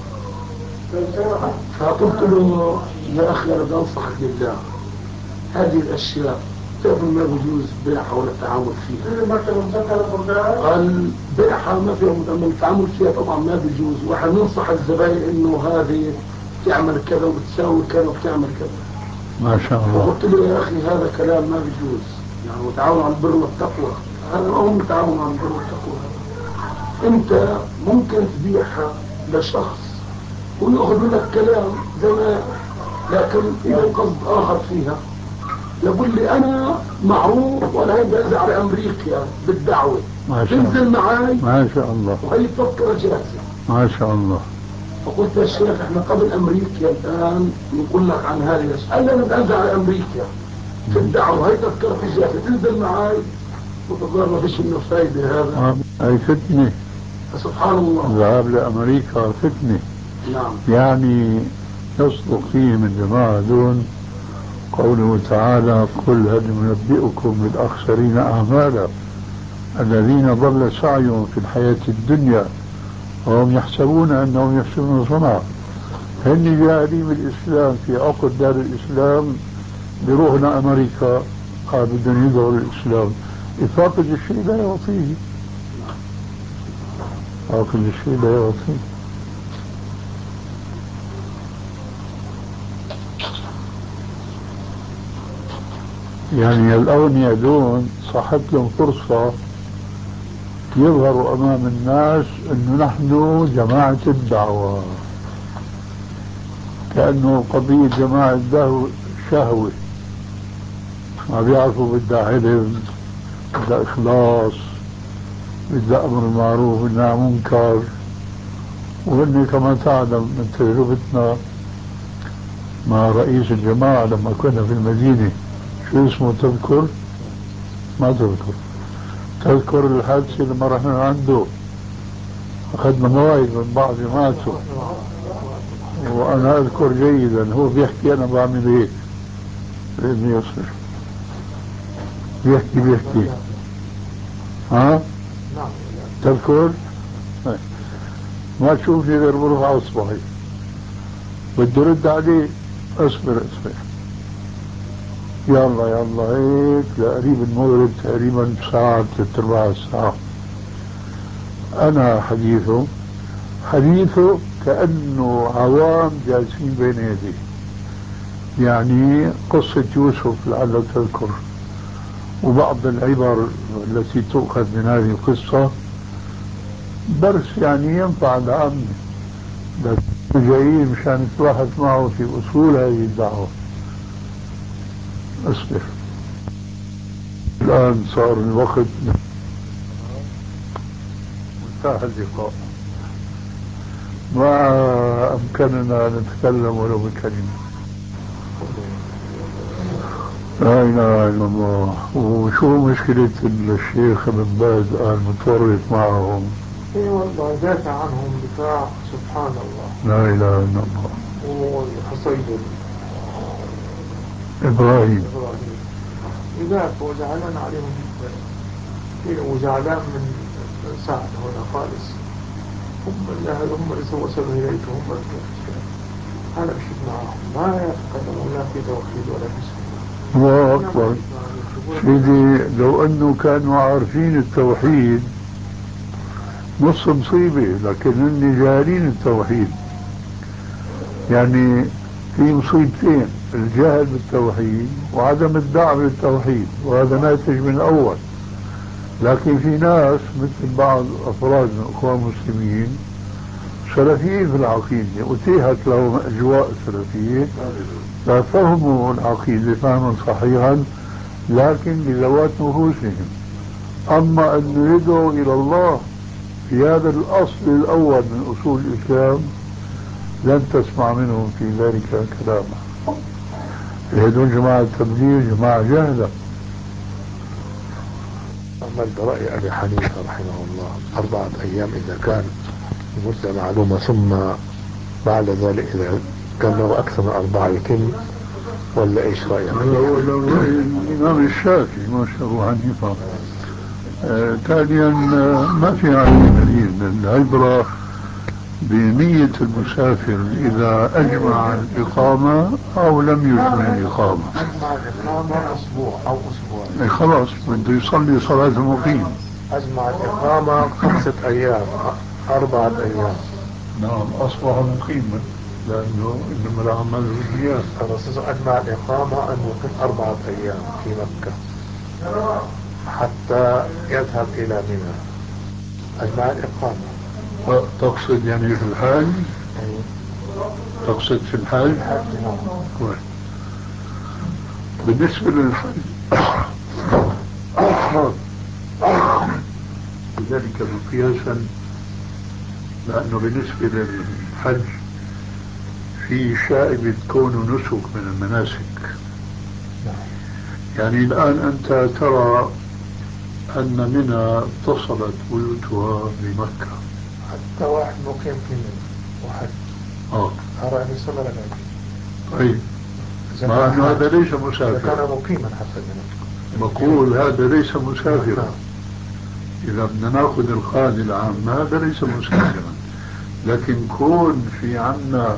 B: فقلت له يا أخي أنا بدي أنصحك بالله، هذه الأشياء تعرف ما بيجوز بيعها ولا التعامل فيها. قال بيعها ما فيها، أما التعامل فيها طبعا ما بيجوز. وإحنا ننصح الزبائن إنه هذه تعمل كذا وبتساوي كذا وبتعمل كذا.
E: ما شاء الله.
B: فقلت له يا أخي هذا كلام ما بيجوز، يعني وتعاون على البر والتقوى، هذا ما هم تعاون على البر والتقوى. انت ممكن تبيعها لشخص ويأخذ منك كلام زي ما، لكن إذا قصد آخر فيها يقول لي أنا معروف وأنا هيك بنزل على أمريكا بالدعوة، تنزل معاي
E: ما شاء الله،
B: وهي تفكر جاهزة
E: ما شاء الله.
B: فقلت يا شيخ احنا قبل أمريكا الآن نقول لك عن هذه الأشياء، قال لي أنا بنزل على أمريكا في الدعوة هي تفكرتي جاهزة تنزل معاي، وتظهر ما فيش منه فايدة. هذا
E: هاي فتنة،
B: سبحان الله.
E: الذهاب لأمريكا فتنة.
B: نعم.
E: يعني يصدق فيهم الجماعة دون قوله تعالى قل هل ننبئكم بالأخسرين أعمالا الذين ضل سعيهم في الحياة الدنيا وهم يحسبون أنهم يحسنون صنعا. هن جاهلين بالإسلام في عقد دار الإسلام بيروحوا لأمريكا بدهم يدعوا الإسلام، فاقد الشيء لا يعطيه، فاقد الشيء لا يعطيه. يعني الأغنياء دون صحت لهم فرصة يظهروا أمام الناس أنه نحن جماعة الدعوة، كأنه قضية جماعة الدعوة شهوة، ما بيعرفوا بدها علم، بدها إخلاص، بدها أمر معروف والنهي عن منكر. وإني كما تعلم من تجربتنا مع رئيس الجماعة لما كنا في المدينة، شو اسمه تذكر؟ ما تذكر الحادثة لما رحنا عنده أخذنا مواعيد من بعض جماعته، وأنا أذكر جيدا هو بيحكي أنا بعمل هيك لأني يصير بيحكي ها؟ تذكر؟ ما تشوفني غير برفع أصبعي، بدي رد عليه اصبر يلا هيك لقريب المغرب تقريبا ساعة 3/4 ساعة. أنا حديثه كأنه عوام جالسين بين يديه. يعني قصة يوسف لعلك تذكر وبعض العبر التي تؤخذ من هذه القصة، درس يعني ينفع العامة، لكن جايين مشان نتباحث معه في أصول هذه الدعوة. اصبر، الآن صار الوقت منتهى اللقاء، ما أمكننا نتكلم ولو بكلمة. لا إله إلا الله. وشو مشكلة الشيخ ابن باز قال متورط معهم؟
C: اي والله دافع عنهم دفاع سبحان الله.
E: لا إله إلا الله.
C: وحصيد
E: إبراهيم
C: لذلك وزعلان عليهم جدا، وزعلان من سعد هنا خالص، هم اللي وصلوا إليك، هم أنا مشيت معهم ما يتكلمون لا في توحيد ولا في سنة.
E: الله أكبر. سيدي لو أنه كانوا عارفين التوحيد نص مصيبة، لكن هن جاهلين التوحيد. يعني في مصيبتين، الجهل بالتوحيد وعدم الدعوة بالتوحيد، وهذا ناتج من الأول. لكن في ناس مثل بعض أفراد من الأخوان المسلمين سلفيين في العقيدة، أتيحت لهم أجواء سلفية ففهموا العقيدة فهما صحيحا لكن لذوات نفوسهم. أما أن يدعوا إلى الله في هذا الأصل الأول من أصول الإسلام لن تسمع منهم في ذلك كلاما. هذول جماعة التبليغ جماعة جهلة.
C: أما برأي أبي حنيفة رحمه الله 4 أيام إذا كان مدة معلومة، ثم بعد ذلك إذا كان له أكثر من 4 يتم، ولا إيش رأيك؟
E: لو الإمام الشافعي ما شاء الله حنيفة. ثانيا ما في عليه دليل. العبرة بنية المسافر إذا أجمع الإقامة أو لم يجمع الإقامة.
C: أجمع الإقامة أسبوع أو أسبوعين.
E: خلاص بده يصلي صلاة المقيم.
C: أجمع الإقامة 5 أيام 4 أيام.
E: نعم أصبح مقيما لأنه إنما العمل بالنيات.
C: الرسول أجمع الإقامة أن يقيم 4 أيام في مكة حتى يذهب إلى منى. أجمع الإقامة.
E: تقصد يعني في الحج؟
C: أيوة.
E: تقصد في الحج؟
C: نعم.
E: كويس. بالنسبة للحج لذلك مقياسا، لأنه بالنسبة للحج في شائبة كونه نسك من المناسك. يعني الآن أنت ترى أن منى اتصلت بيوتها بمكة،
C: حتى واحد مقيم في منى وحج أرى أن يصلى لك.
E: طيب، مع أنه هذا ليس مسافر.
C: كان مقيما حتى
E: بقول هذا ليس مسافرا. إذا بدنا ناخذ القاعدة العامة هذا ليس مسافرا، لكن كون في عنا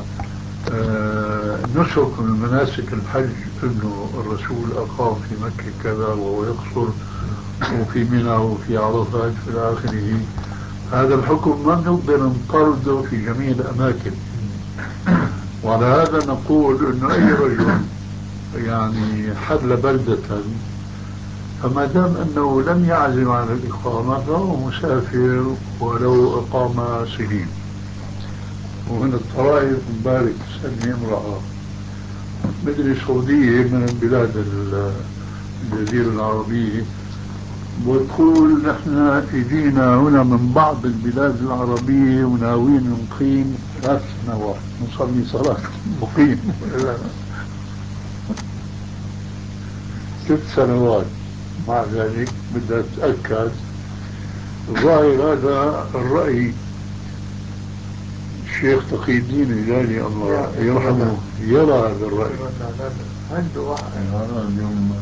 E: نسك من مناسك الحج انه الرسول اقام في مكة كذا وهو يقصر، وفي منى وفي عرفات في اخره، هذا الحكم ما بنقدر نطرده في جميع الاماكن. وعلى هذا نقول انه اي رجل يعني حل بلدة، فما دام انه لم يعزم على الاقامة فهو مسافر ولو اقام سنين. ومن الطرائف مبارك سمي امرأة مدري سعودية من البلاد الجزيرة العربية، وتقول نحن اجينا هنا من بعض البلاد العربية وناويين نقيم 3 سنوات نصلي صلاة مقيم 6 سنوات. مع ذلك بدها تتأكد. الظاهر هذا الرأي الشيخ تقي الدين الهلالي الله يرحمه يرى هذا الرأي.
C: عنده واحد
F: اليوم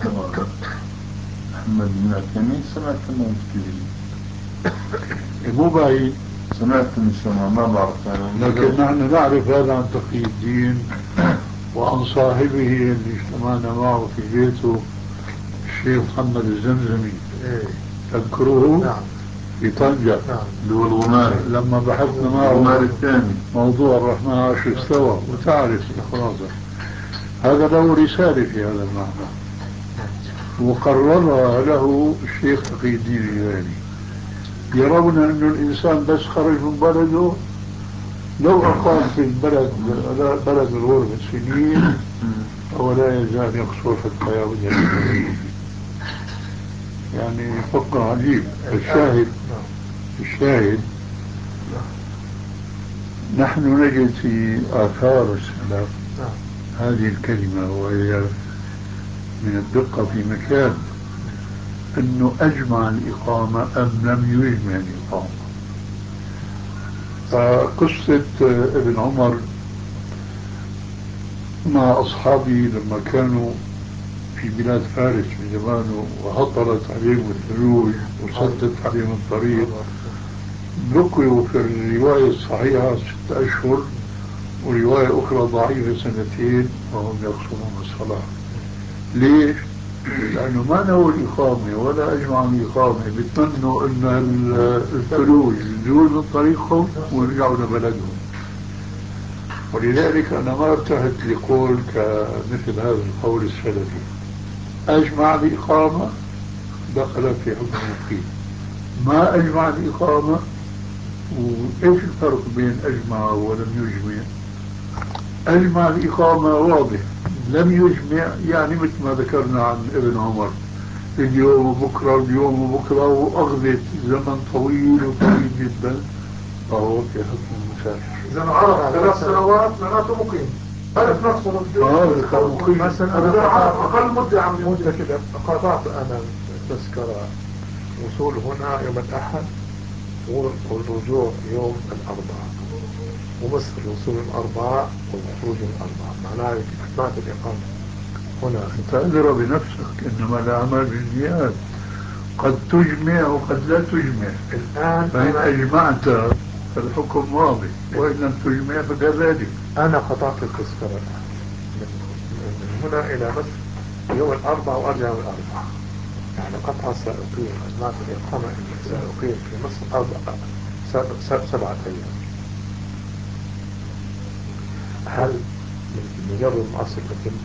F: محمد بن عثيمين سمعت انه مشكلة،
E: مو بعيد،
F: سمعت من السماء ما بعرف أنا،
E: لكن نحن نعرف هذا عن تقي الدين وعن صاحبه اللي اجتمعنا معه في بيته الشيخ محمد الزمزمي. تذكروه؟
C: نعم.
E: في طنجة.
F: اللي هو الغماري.
E: لما بحثنا معه
F: الغماري الثاني
E: موضوع الرحمن عاش استوى، وتعرف الخلاصة. هذا له رسالة في هذا المعنى وقررها له الشيخ تقي الدين الهلالي. يرون أن الإنسان بس خرج من بلده لو أقام في البلد بلد الغربة سنين هو لا يزال يقصر حتى يعود إلى يعني فقه عجيب. الشاهد نحن نجد في آثار السلف هذه الكلمة، وهي من الدقة في مكان أنه أجمع الإقامة أم لم يجمع الإقامة. فقصة ابن عمر مع أصحابه لما كانوا في بلاد فارس في زمانه وهطلت عليهم الثلوج وسدت عليهم الطريق، ذكروا في الرواية الصحيحة 6 أشهر ورواية أخرى ضعيفة 2 وهم يقصرون الصلاة. ليش؟ لأنه ما نووا الإقامة ولا أجمعوا الإقامة، بيتمنوا أن الثلوج يزول من طريقهم ويرجعوا لبلدهم. ولذلك أنا ما ارتحت لقول كمثل هذا القول السلفي. أجمع الإقامة دخلت في حكم المقيم، ما أجمع الإقامة. وإيش الفرق بين أجمع ولم يجمع؟ أجمع الإقامة واضح، لم يجمع يعني مثل ما ذكرنا عن ابن عمر، اليوم وبكرة اليوم وبكرة وأخذت زمن طويل وطويل جدا، فهو في حكم المسافر.
C: إذا عرف 3 سنوات معناته مقيم. عرف نفسه
E: مقيم
C: مثلا أقل مدة عم مدة كده. قطعت أنا تذكرة وصول هنا يوم الأحد والرجوع يوم الأربعاء، ومصر وصول الأربعاء والخروج الأربعاء، معناه أثبات الإقامة هنا.
E: أنت أدرى بنفسك، إنما الأعمال بالنيات، قد تجمع وقد لا تجمع.
C: الآن
E: فإن أجمعت فالحكم واضح، وإن لم تجمع فكذلك.
C: أنا قطعت التذكرة من هنا إلى مصر يوم الأربعاء وأرجع يوم الأربعاء، يعني قطعة سأقيم أثناء الإقامة سأقيم في مصر 7 أيام. هل مجرد ما أصل أتم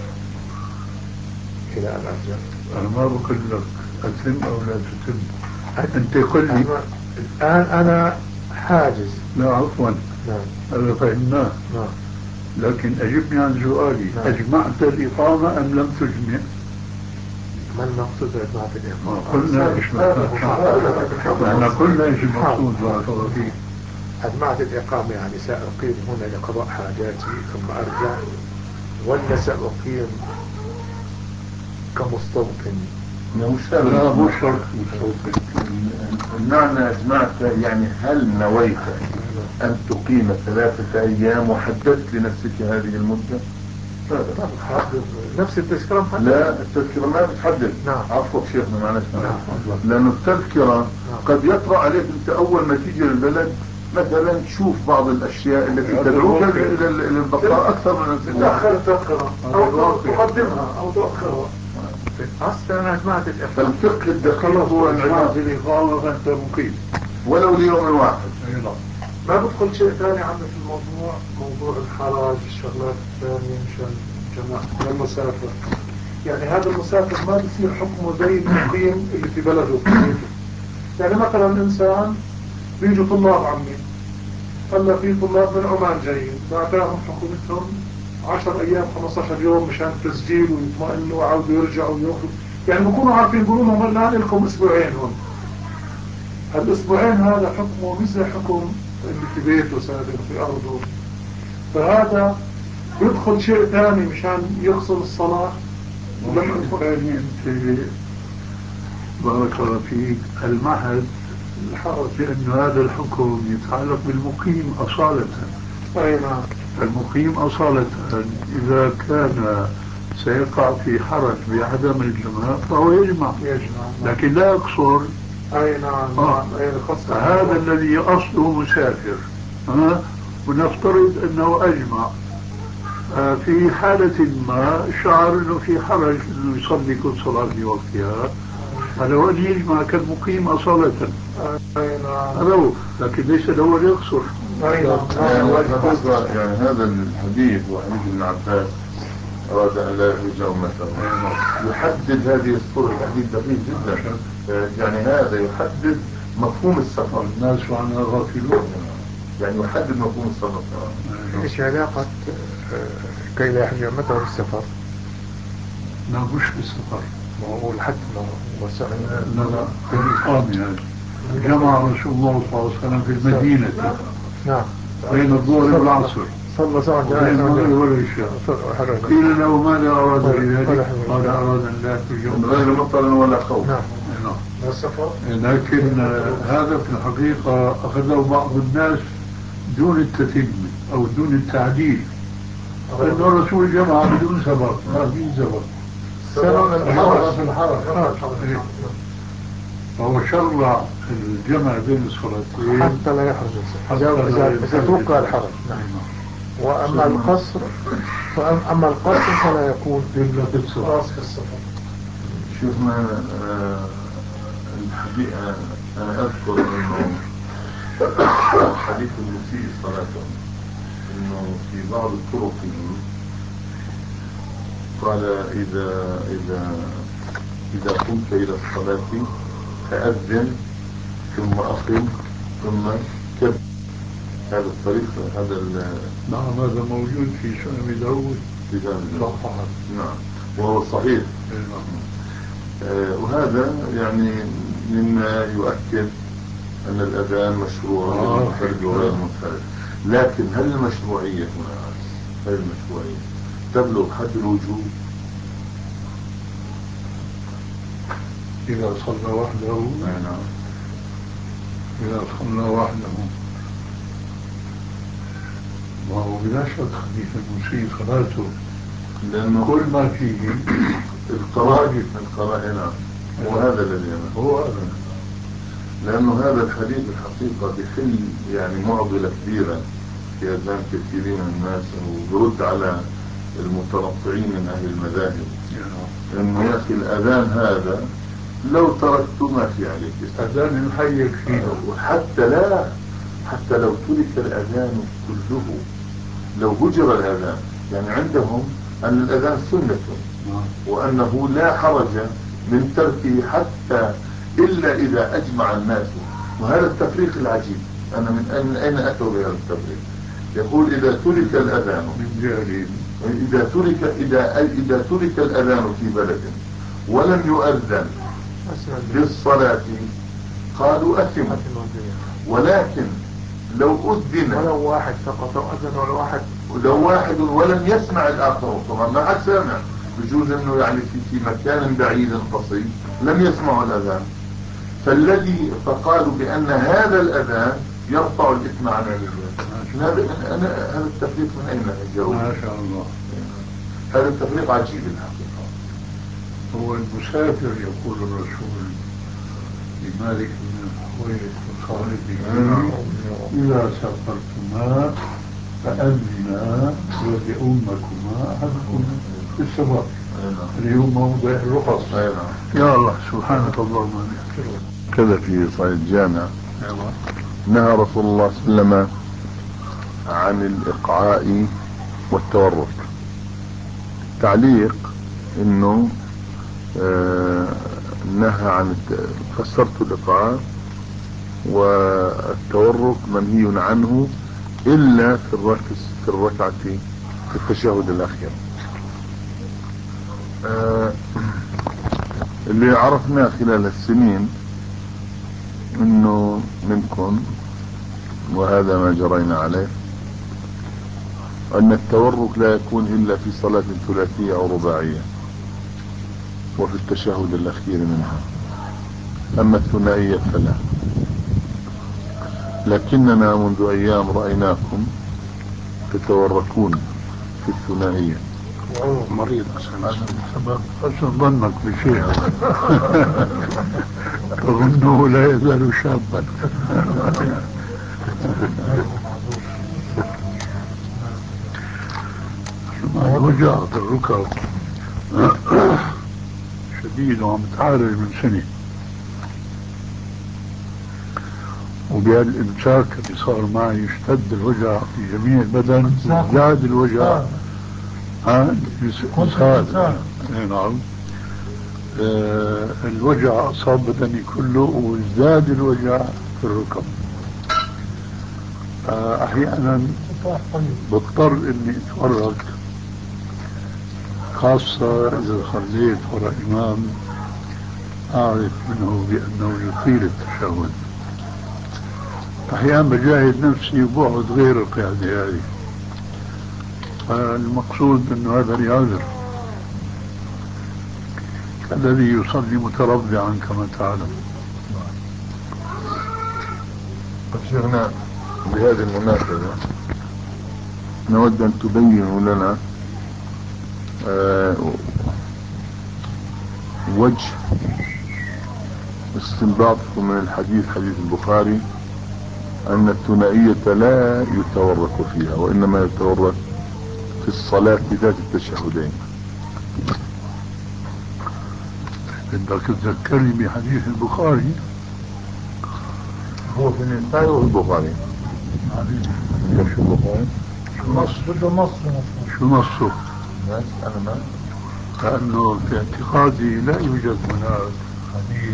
C: إلى أن أرجع؟
E: أنا ما بقول لك أتم أو لا تتم، أنت قل لي الآن أنا حاجز.
C: لا عفوا،
E: نعم.
C: هذا فهمناه.
E: نعم.
C: لكن أجبني عن سؤالي.
E: نعم.
C: أجمعت الإقامة أم لم تجمع؟
E: ما المقصود بإجماع الإقامة؟
C: قلنا إيش احنا قلنا إيش المقصود بارك الله فيك.
E: أجمعت الإقامة يعني سأقيم هنا لقضاء حاجاتي ثم أرجع، ولا سأقيم كمستوطن؟
C: لا مش شرط مستوطن.
F: المعنى أجمعت يعني هل نويت أن تقيم 3 أيام وحددت لنفسك هذه المدة؟
E: نفس التذكرة محدد؟
F: لا، التذكرة ما بتحدد.
E: نعم.
F: عفوا شيخنا معلش.
E: نعم.
F: لأنه التذكرة قد يطرأ عليك أنت أول ما تيجي للبلد مثلا تشوف بعض الأشياء التي تدعوك إلى البقاء أكثر من أن
E: تتأخر التذكرة أو تقدمها أو تؤخرها. أصلا أنا أجمعت الإقامة.
F: فالفقه الدقيق هو
C: أجمعت الإقامة فأنت مقيم
F: ولو ليوم واحد.
E: ما بدخل شيء ثاني عندنا في الموضوع، موضوع الحرج، الشغلات الثانية مشان جماعة المسافر. يعني هذا المسافر ما بصير حكمه زي المقيم اللي في بلده في بيته. يعني مثلا إنسان بيجوا طلاب عمي، هلا في طلاب من عمان جايين، بعتهم حكومتهم 10 أيام 15 يوم مشان تسجيل ويطمئنوا وعاودوا يرجعوا ويأخذوا. يعني بكونوا عارفين يقولوا لهم هلا لكم أسبوعين هون. هالأسبوعين هذا حكمه مش زي حكم اللي في بيته ساكن في أرضه. فهذا يدخل شيء ثاني مشان يغسل الصلاة.
C: ولما الثاني أنت بارك الله فيك المعهد الحرج، لأن هذا الحكم يتعلق بالمقيم أصالة.
E: أي نعم.
C: المقيم أصالة إذا كان سيقع في حرج بعدم الجماع فهو يجمع، لكن لا يقصر.
E: أي نعم.
C: هذا الذي أصله مسافر ونفترض أنه أجمع في حالة ما شعر أنه في حرج أنه يصلي كل صلاة في وقتها، هذا هو اللي يجمع كالمقيم أصالة. هذا هو، لكن ليس له أن يقصر.
F: يعني هذا الحديث وحديث ابن عباس أراد أن لا يحج أمته يحدد هذه الصورة تحديد دقيق جدا. يعني هذا يحدد مفهوم السفر.
C: الناس عنها غافلون.
F: يعني يحدد مفهوم السفر.
E: ايش علاقة كي لا يحج أمته بالسفر؟
C: لا مش بالسفر،
E: هو الحج
C: لا بالإقامة. يعني جمع رسول الله صلى الله عليه وسلم في المدينة
E: نعم
C: بين الظهر والعصر
E: صلى ساعة
C: بين المغرب والعشاء. قيل له ماذا أراد بذلك؟ قال أراد أن لا يخرج
F: من غير مطر ولا خوف.
E: نعم.
C: لكن هذا في الحقيقة أخذه بعض الناس دون التتمة أو دون التعديل، لأن الرسول جمع بدون سبب، بدون سبب في الحرم. فهو شرع الجمع بين الصلاتين
E: حتى لا يحرج إذا توقع الحرج. نعم. وأما القصر فلا يكون
C: إلا في السفر.
F: شوفنا الحديث. أنا أذكر أنه حديث المسيء صلاته أنه في بعض طرقه قال إذا قمت إلى الصلاة فأذن ثم أقم ثم كبر. هذا الطريق
C: نعم هذا موجود في سنن داود صححه.
F: نعم وهو صحيح. وهذا يعني مما يؤكد أن الأذان مشروع للمنفرد وغير المنفرد. لكن هل المشروعية تبلغ حد الوجوب؟
C: إذا صلى وحده.
F: نعم.
C: إذا صلى وحده وهو بلا شك حديث المسيء صلاته،
F: لأنه
C: كل ما فيه
F: القرائن. نعم. وهذا الذي
C: هو هذا،
F: لأنه هذا الحديث الحقيقة بحل يعني معضلة كبيرة في أذهان كثيرين من الناس، ويرد على المتنطعين من أهل المذاهب. إنه يا أخي الأذان هذا لو تركت ما في عليك
C: أذان يحيك فيه.
F: حتى لو ترك الأذان كله، لو هجر الأذان، يعني عندهم أن الأذان سنة وأنه لا حرج من تركه حتى إلا إذا أجمع الناس وهذا التفريق العجيب، أنا من أين أتوا بهذا التفريق؟ يقول إذا ترك الأذان
E: من جهل،
F: إذا ترك الأذان في بلد ولم يؤذن بالصلاة قالوا أثموا، ولكن لو أذن
E: ولو واحد فقط أذن
F: ولو واحد ولم يسمع الآخر، طبعا ما حد سمع، بجوز انه يعني في مكان بعيد قصير لم يسمعوا الأذان، فقالوا بأن هذا الأذان يرفع الإثم عن هذا التفريق من أين أجاوب؟
E: ما شاء الله.
F: هذا التفريق عجيب الحقيقة.
E: هو المسافر يقول الرسول لمالك بن الحويرث وصاحبه إذا سافرتما فأذنا ولأمكما أحدكم في السفر، اللي هو موضع الرخص. يا الله سبحانك اللهم وبحمدك.
F: كذا في صحيح الجامع نهى رسول الله صلى الله عليه وسلم عن الإقعاء والتورك. تعليق انه نهى عن فسرت الإقعاء والتورك منهي عنه إلا في الركعة في التشهد الأخير. اللي عرفناه خلال السنين انه منكم، وهذا ما جرينا عليه، ان التورك لا يكون الا في صلاة ثلاثية او رباعية وفي التشهد الاخير منها، اما الثنائية فلا. لكننا منذ ايام رأيناكم تتوركون في الثنائية.
E: مريض حسن ظنك بشيء تظنه لا يزال شابا. وجع في الركب شديد وعم تعالج من سنة، وبهالإمساك اللي صار معي يشتد الوجع في جميع البدن وزاد الوجع. نعم. الوجع أصاب بدني كله وزاد الوجع في الركب. أحيانا بضطر إني أتورك، خاصة إذا صليت وراء إمام أعرف منه بأنه يطيل التشهد. أحيانا بجاهد نفسي وبقعد غير القيادة هذه. المقصود أنه هذا لعذر، الذي يصلي متربعا كما تعلم.
F: شيخنا بهذه المناسبة نود أن تبينوا لنا وجه استنباطكم من الحديث، حديث البخاري، أن الثنائية لا يتورك فيها وإنما يتورك في الصلاة ذات التشهدين.
E: بدك تذكرني بحديث البخاري.
F: هو في النساء وفي البخاري. كيف في البخاري؟
E: شو نصه؟
F: ناس أنا ما
E: لأنه في اعتقادي لا يوجد هناك حديث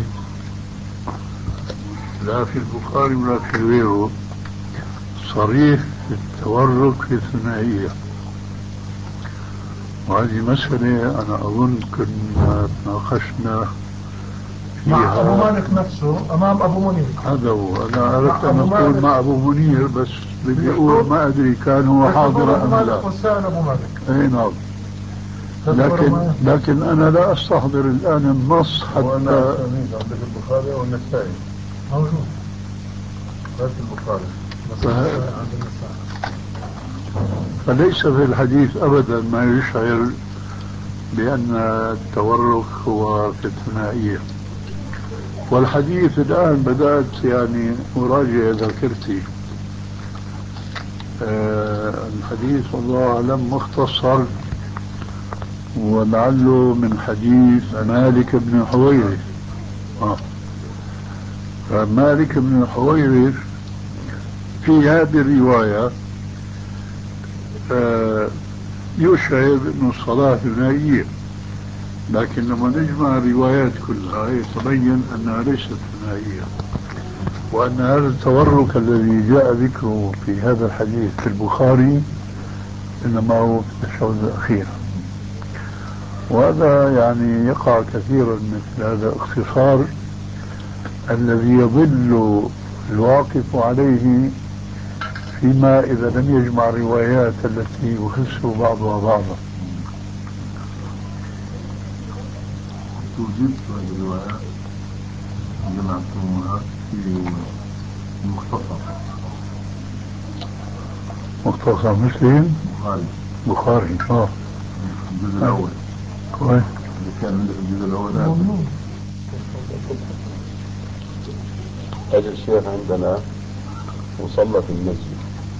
E: لا في البخاري ولا في غيره صريح في التورك في الثنائية. وهذه مسألة أنا أظن كنا تناقشنا
C: مع أبو مالك نفسه أمام أبو منير.
E: هذا هو، أنا أردت أن أقول مع أبو منير بس بدي أقول ما أدري كان هو حاضر أم لا.
C: أبو مالك.
E: أي نعم. لكن أنا لا أستحضر الآن النص حتى.
F: عندك البخاري أو النسائي؟
C: موجود.
F: بس البخاري.
E: فليس في الحديث أبدا ما يشعر بأن التورك هو في الثنائية. والحديث الآن بدأت يعني أراجع ذاكرتي. الحديث والله أعلم مختصر، ولعله من حديث مالك بن الحويرث. فمالك بن الحويرث في هذه الرواية يشعر أن الصلاة ثنائية، لكن لما نجمع الروايات كلها يتبين أنها ليست ثنائية. وأن هذا التورك الذي جاء ذكره في هذا الحديث في البخاري إنما هو في التشهد الأخير. وهذا يعني يقع كثيرا مثل هذا الاختصار الذي يضل الواقف عليه فيما إذا لم يجمع الروايات التي يخص بعضها بعضا.
F: توجد هذه الروايات جمعتموها في
E: مختصر مسلم بخاري
F: الجزء الأول
E: كويس.
F: اللي كان عندك الجزء الأول
D: هذا الشيخ عندنا مصلى في المسجد،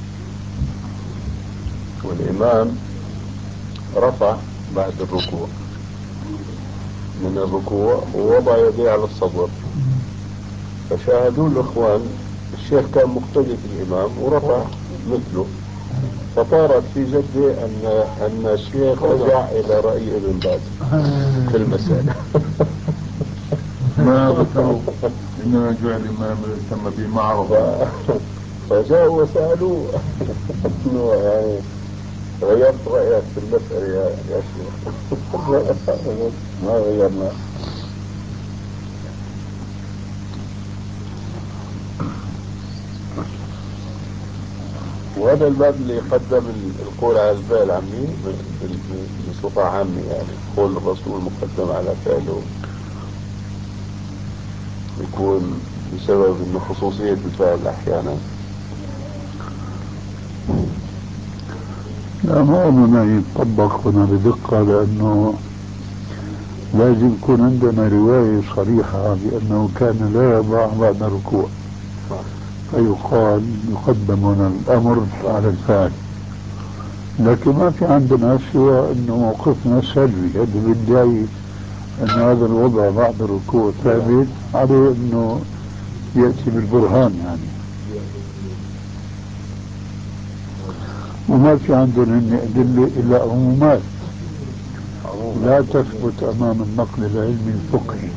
D: والإمام رفع بعد الركوع من الركوع ووضع يديه على الصدر، فشاهدوا الإخوان الشيخ كان مقتدي في الإمام ورفع مثله، فطارت في جدي أن الشيخ رجع إلى رأي ابن باز في المسألة.
F: ما ذكروا إنه جعل الإمام تم به معرض،
D: فجاءوا وسألوا إنه يعني غيرت رأيك في المسألة يا شيخ؟ ما غيرنا. وهذا الباب اللي يقدم القول على الفعل العامي بصفة عامة، يعني قول الرسول مقدم على فعله يكون بسبب انه خصوصية الفعل احيانا.
E: لا، ما أظن يطبق هنا بدقة، لأنه لازم يكون عندنا رواية صريحة بأنه كان لا يضع بعد الركوع، فيقال يقدم هنا الأمر على الفعل. لكن ما في عندنا سوى أنه موقفنا سلبي، هذا بالداعي أن هذا الوضع بعد الركوع ثابت عليه أنه يأتي بالبرهان يعني. وما في عندنا أدلة إلا عمومات لا تثبت أمام النقل العلمي الفقهي.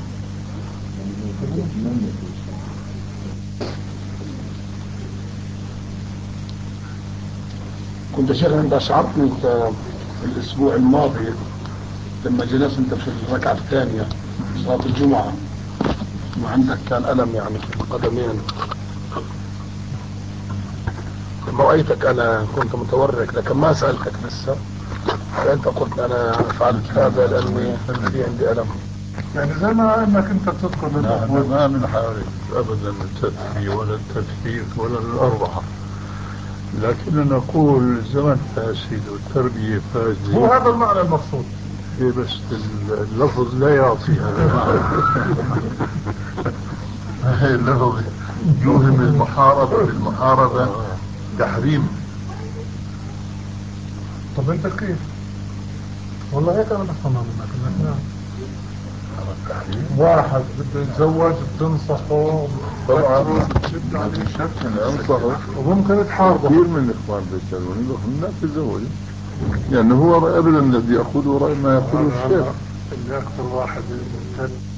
C: كنت شيخ انت اشعرتني انت الاسبوع الماضي لما جلست انت في الركعه الثانيه صلاه الجمعه وعندك كان الم يعني في القدمين، لما رايتك انا كنت متورك لكن ما سالتك لسه، فانت قلت انا فعلت هذا لاني في عندي الم،
E: يعني زي ما انك انت تذكر للاخوان ما من حارس ابدا التدفي ولا التثبيت ولا الاربعه، لكن نقول الزمن فاسد والتربيه فاسده.
C: هو هذا المعنى المقصود.
E: إيه بس اللفظ لا يعطي هذا المعنى.
F: هي اللفظ يوهم المحاربة بالمحاربة تحريم.
C: طب انت كيف؟ والله هيك انا بفهمها منك انك واحد بده يتزوج بتنصحه
F: طبعا شفت عليه شفت انصحه
C: وممكن تحاربه.
F: كثير من الاخوان بيسالوني بقول لا تتزوج، يعني هو ابدا الذي يقوله راي ما يقوله الشيخ.
C: اللي اكثر واحد ممتد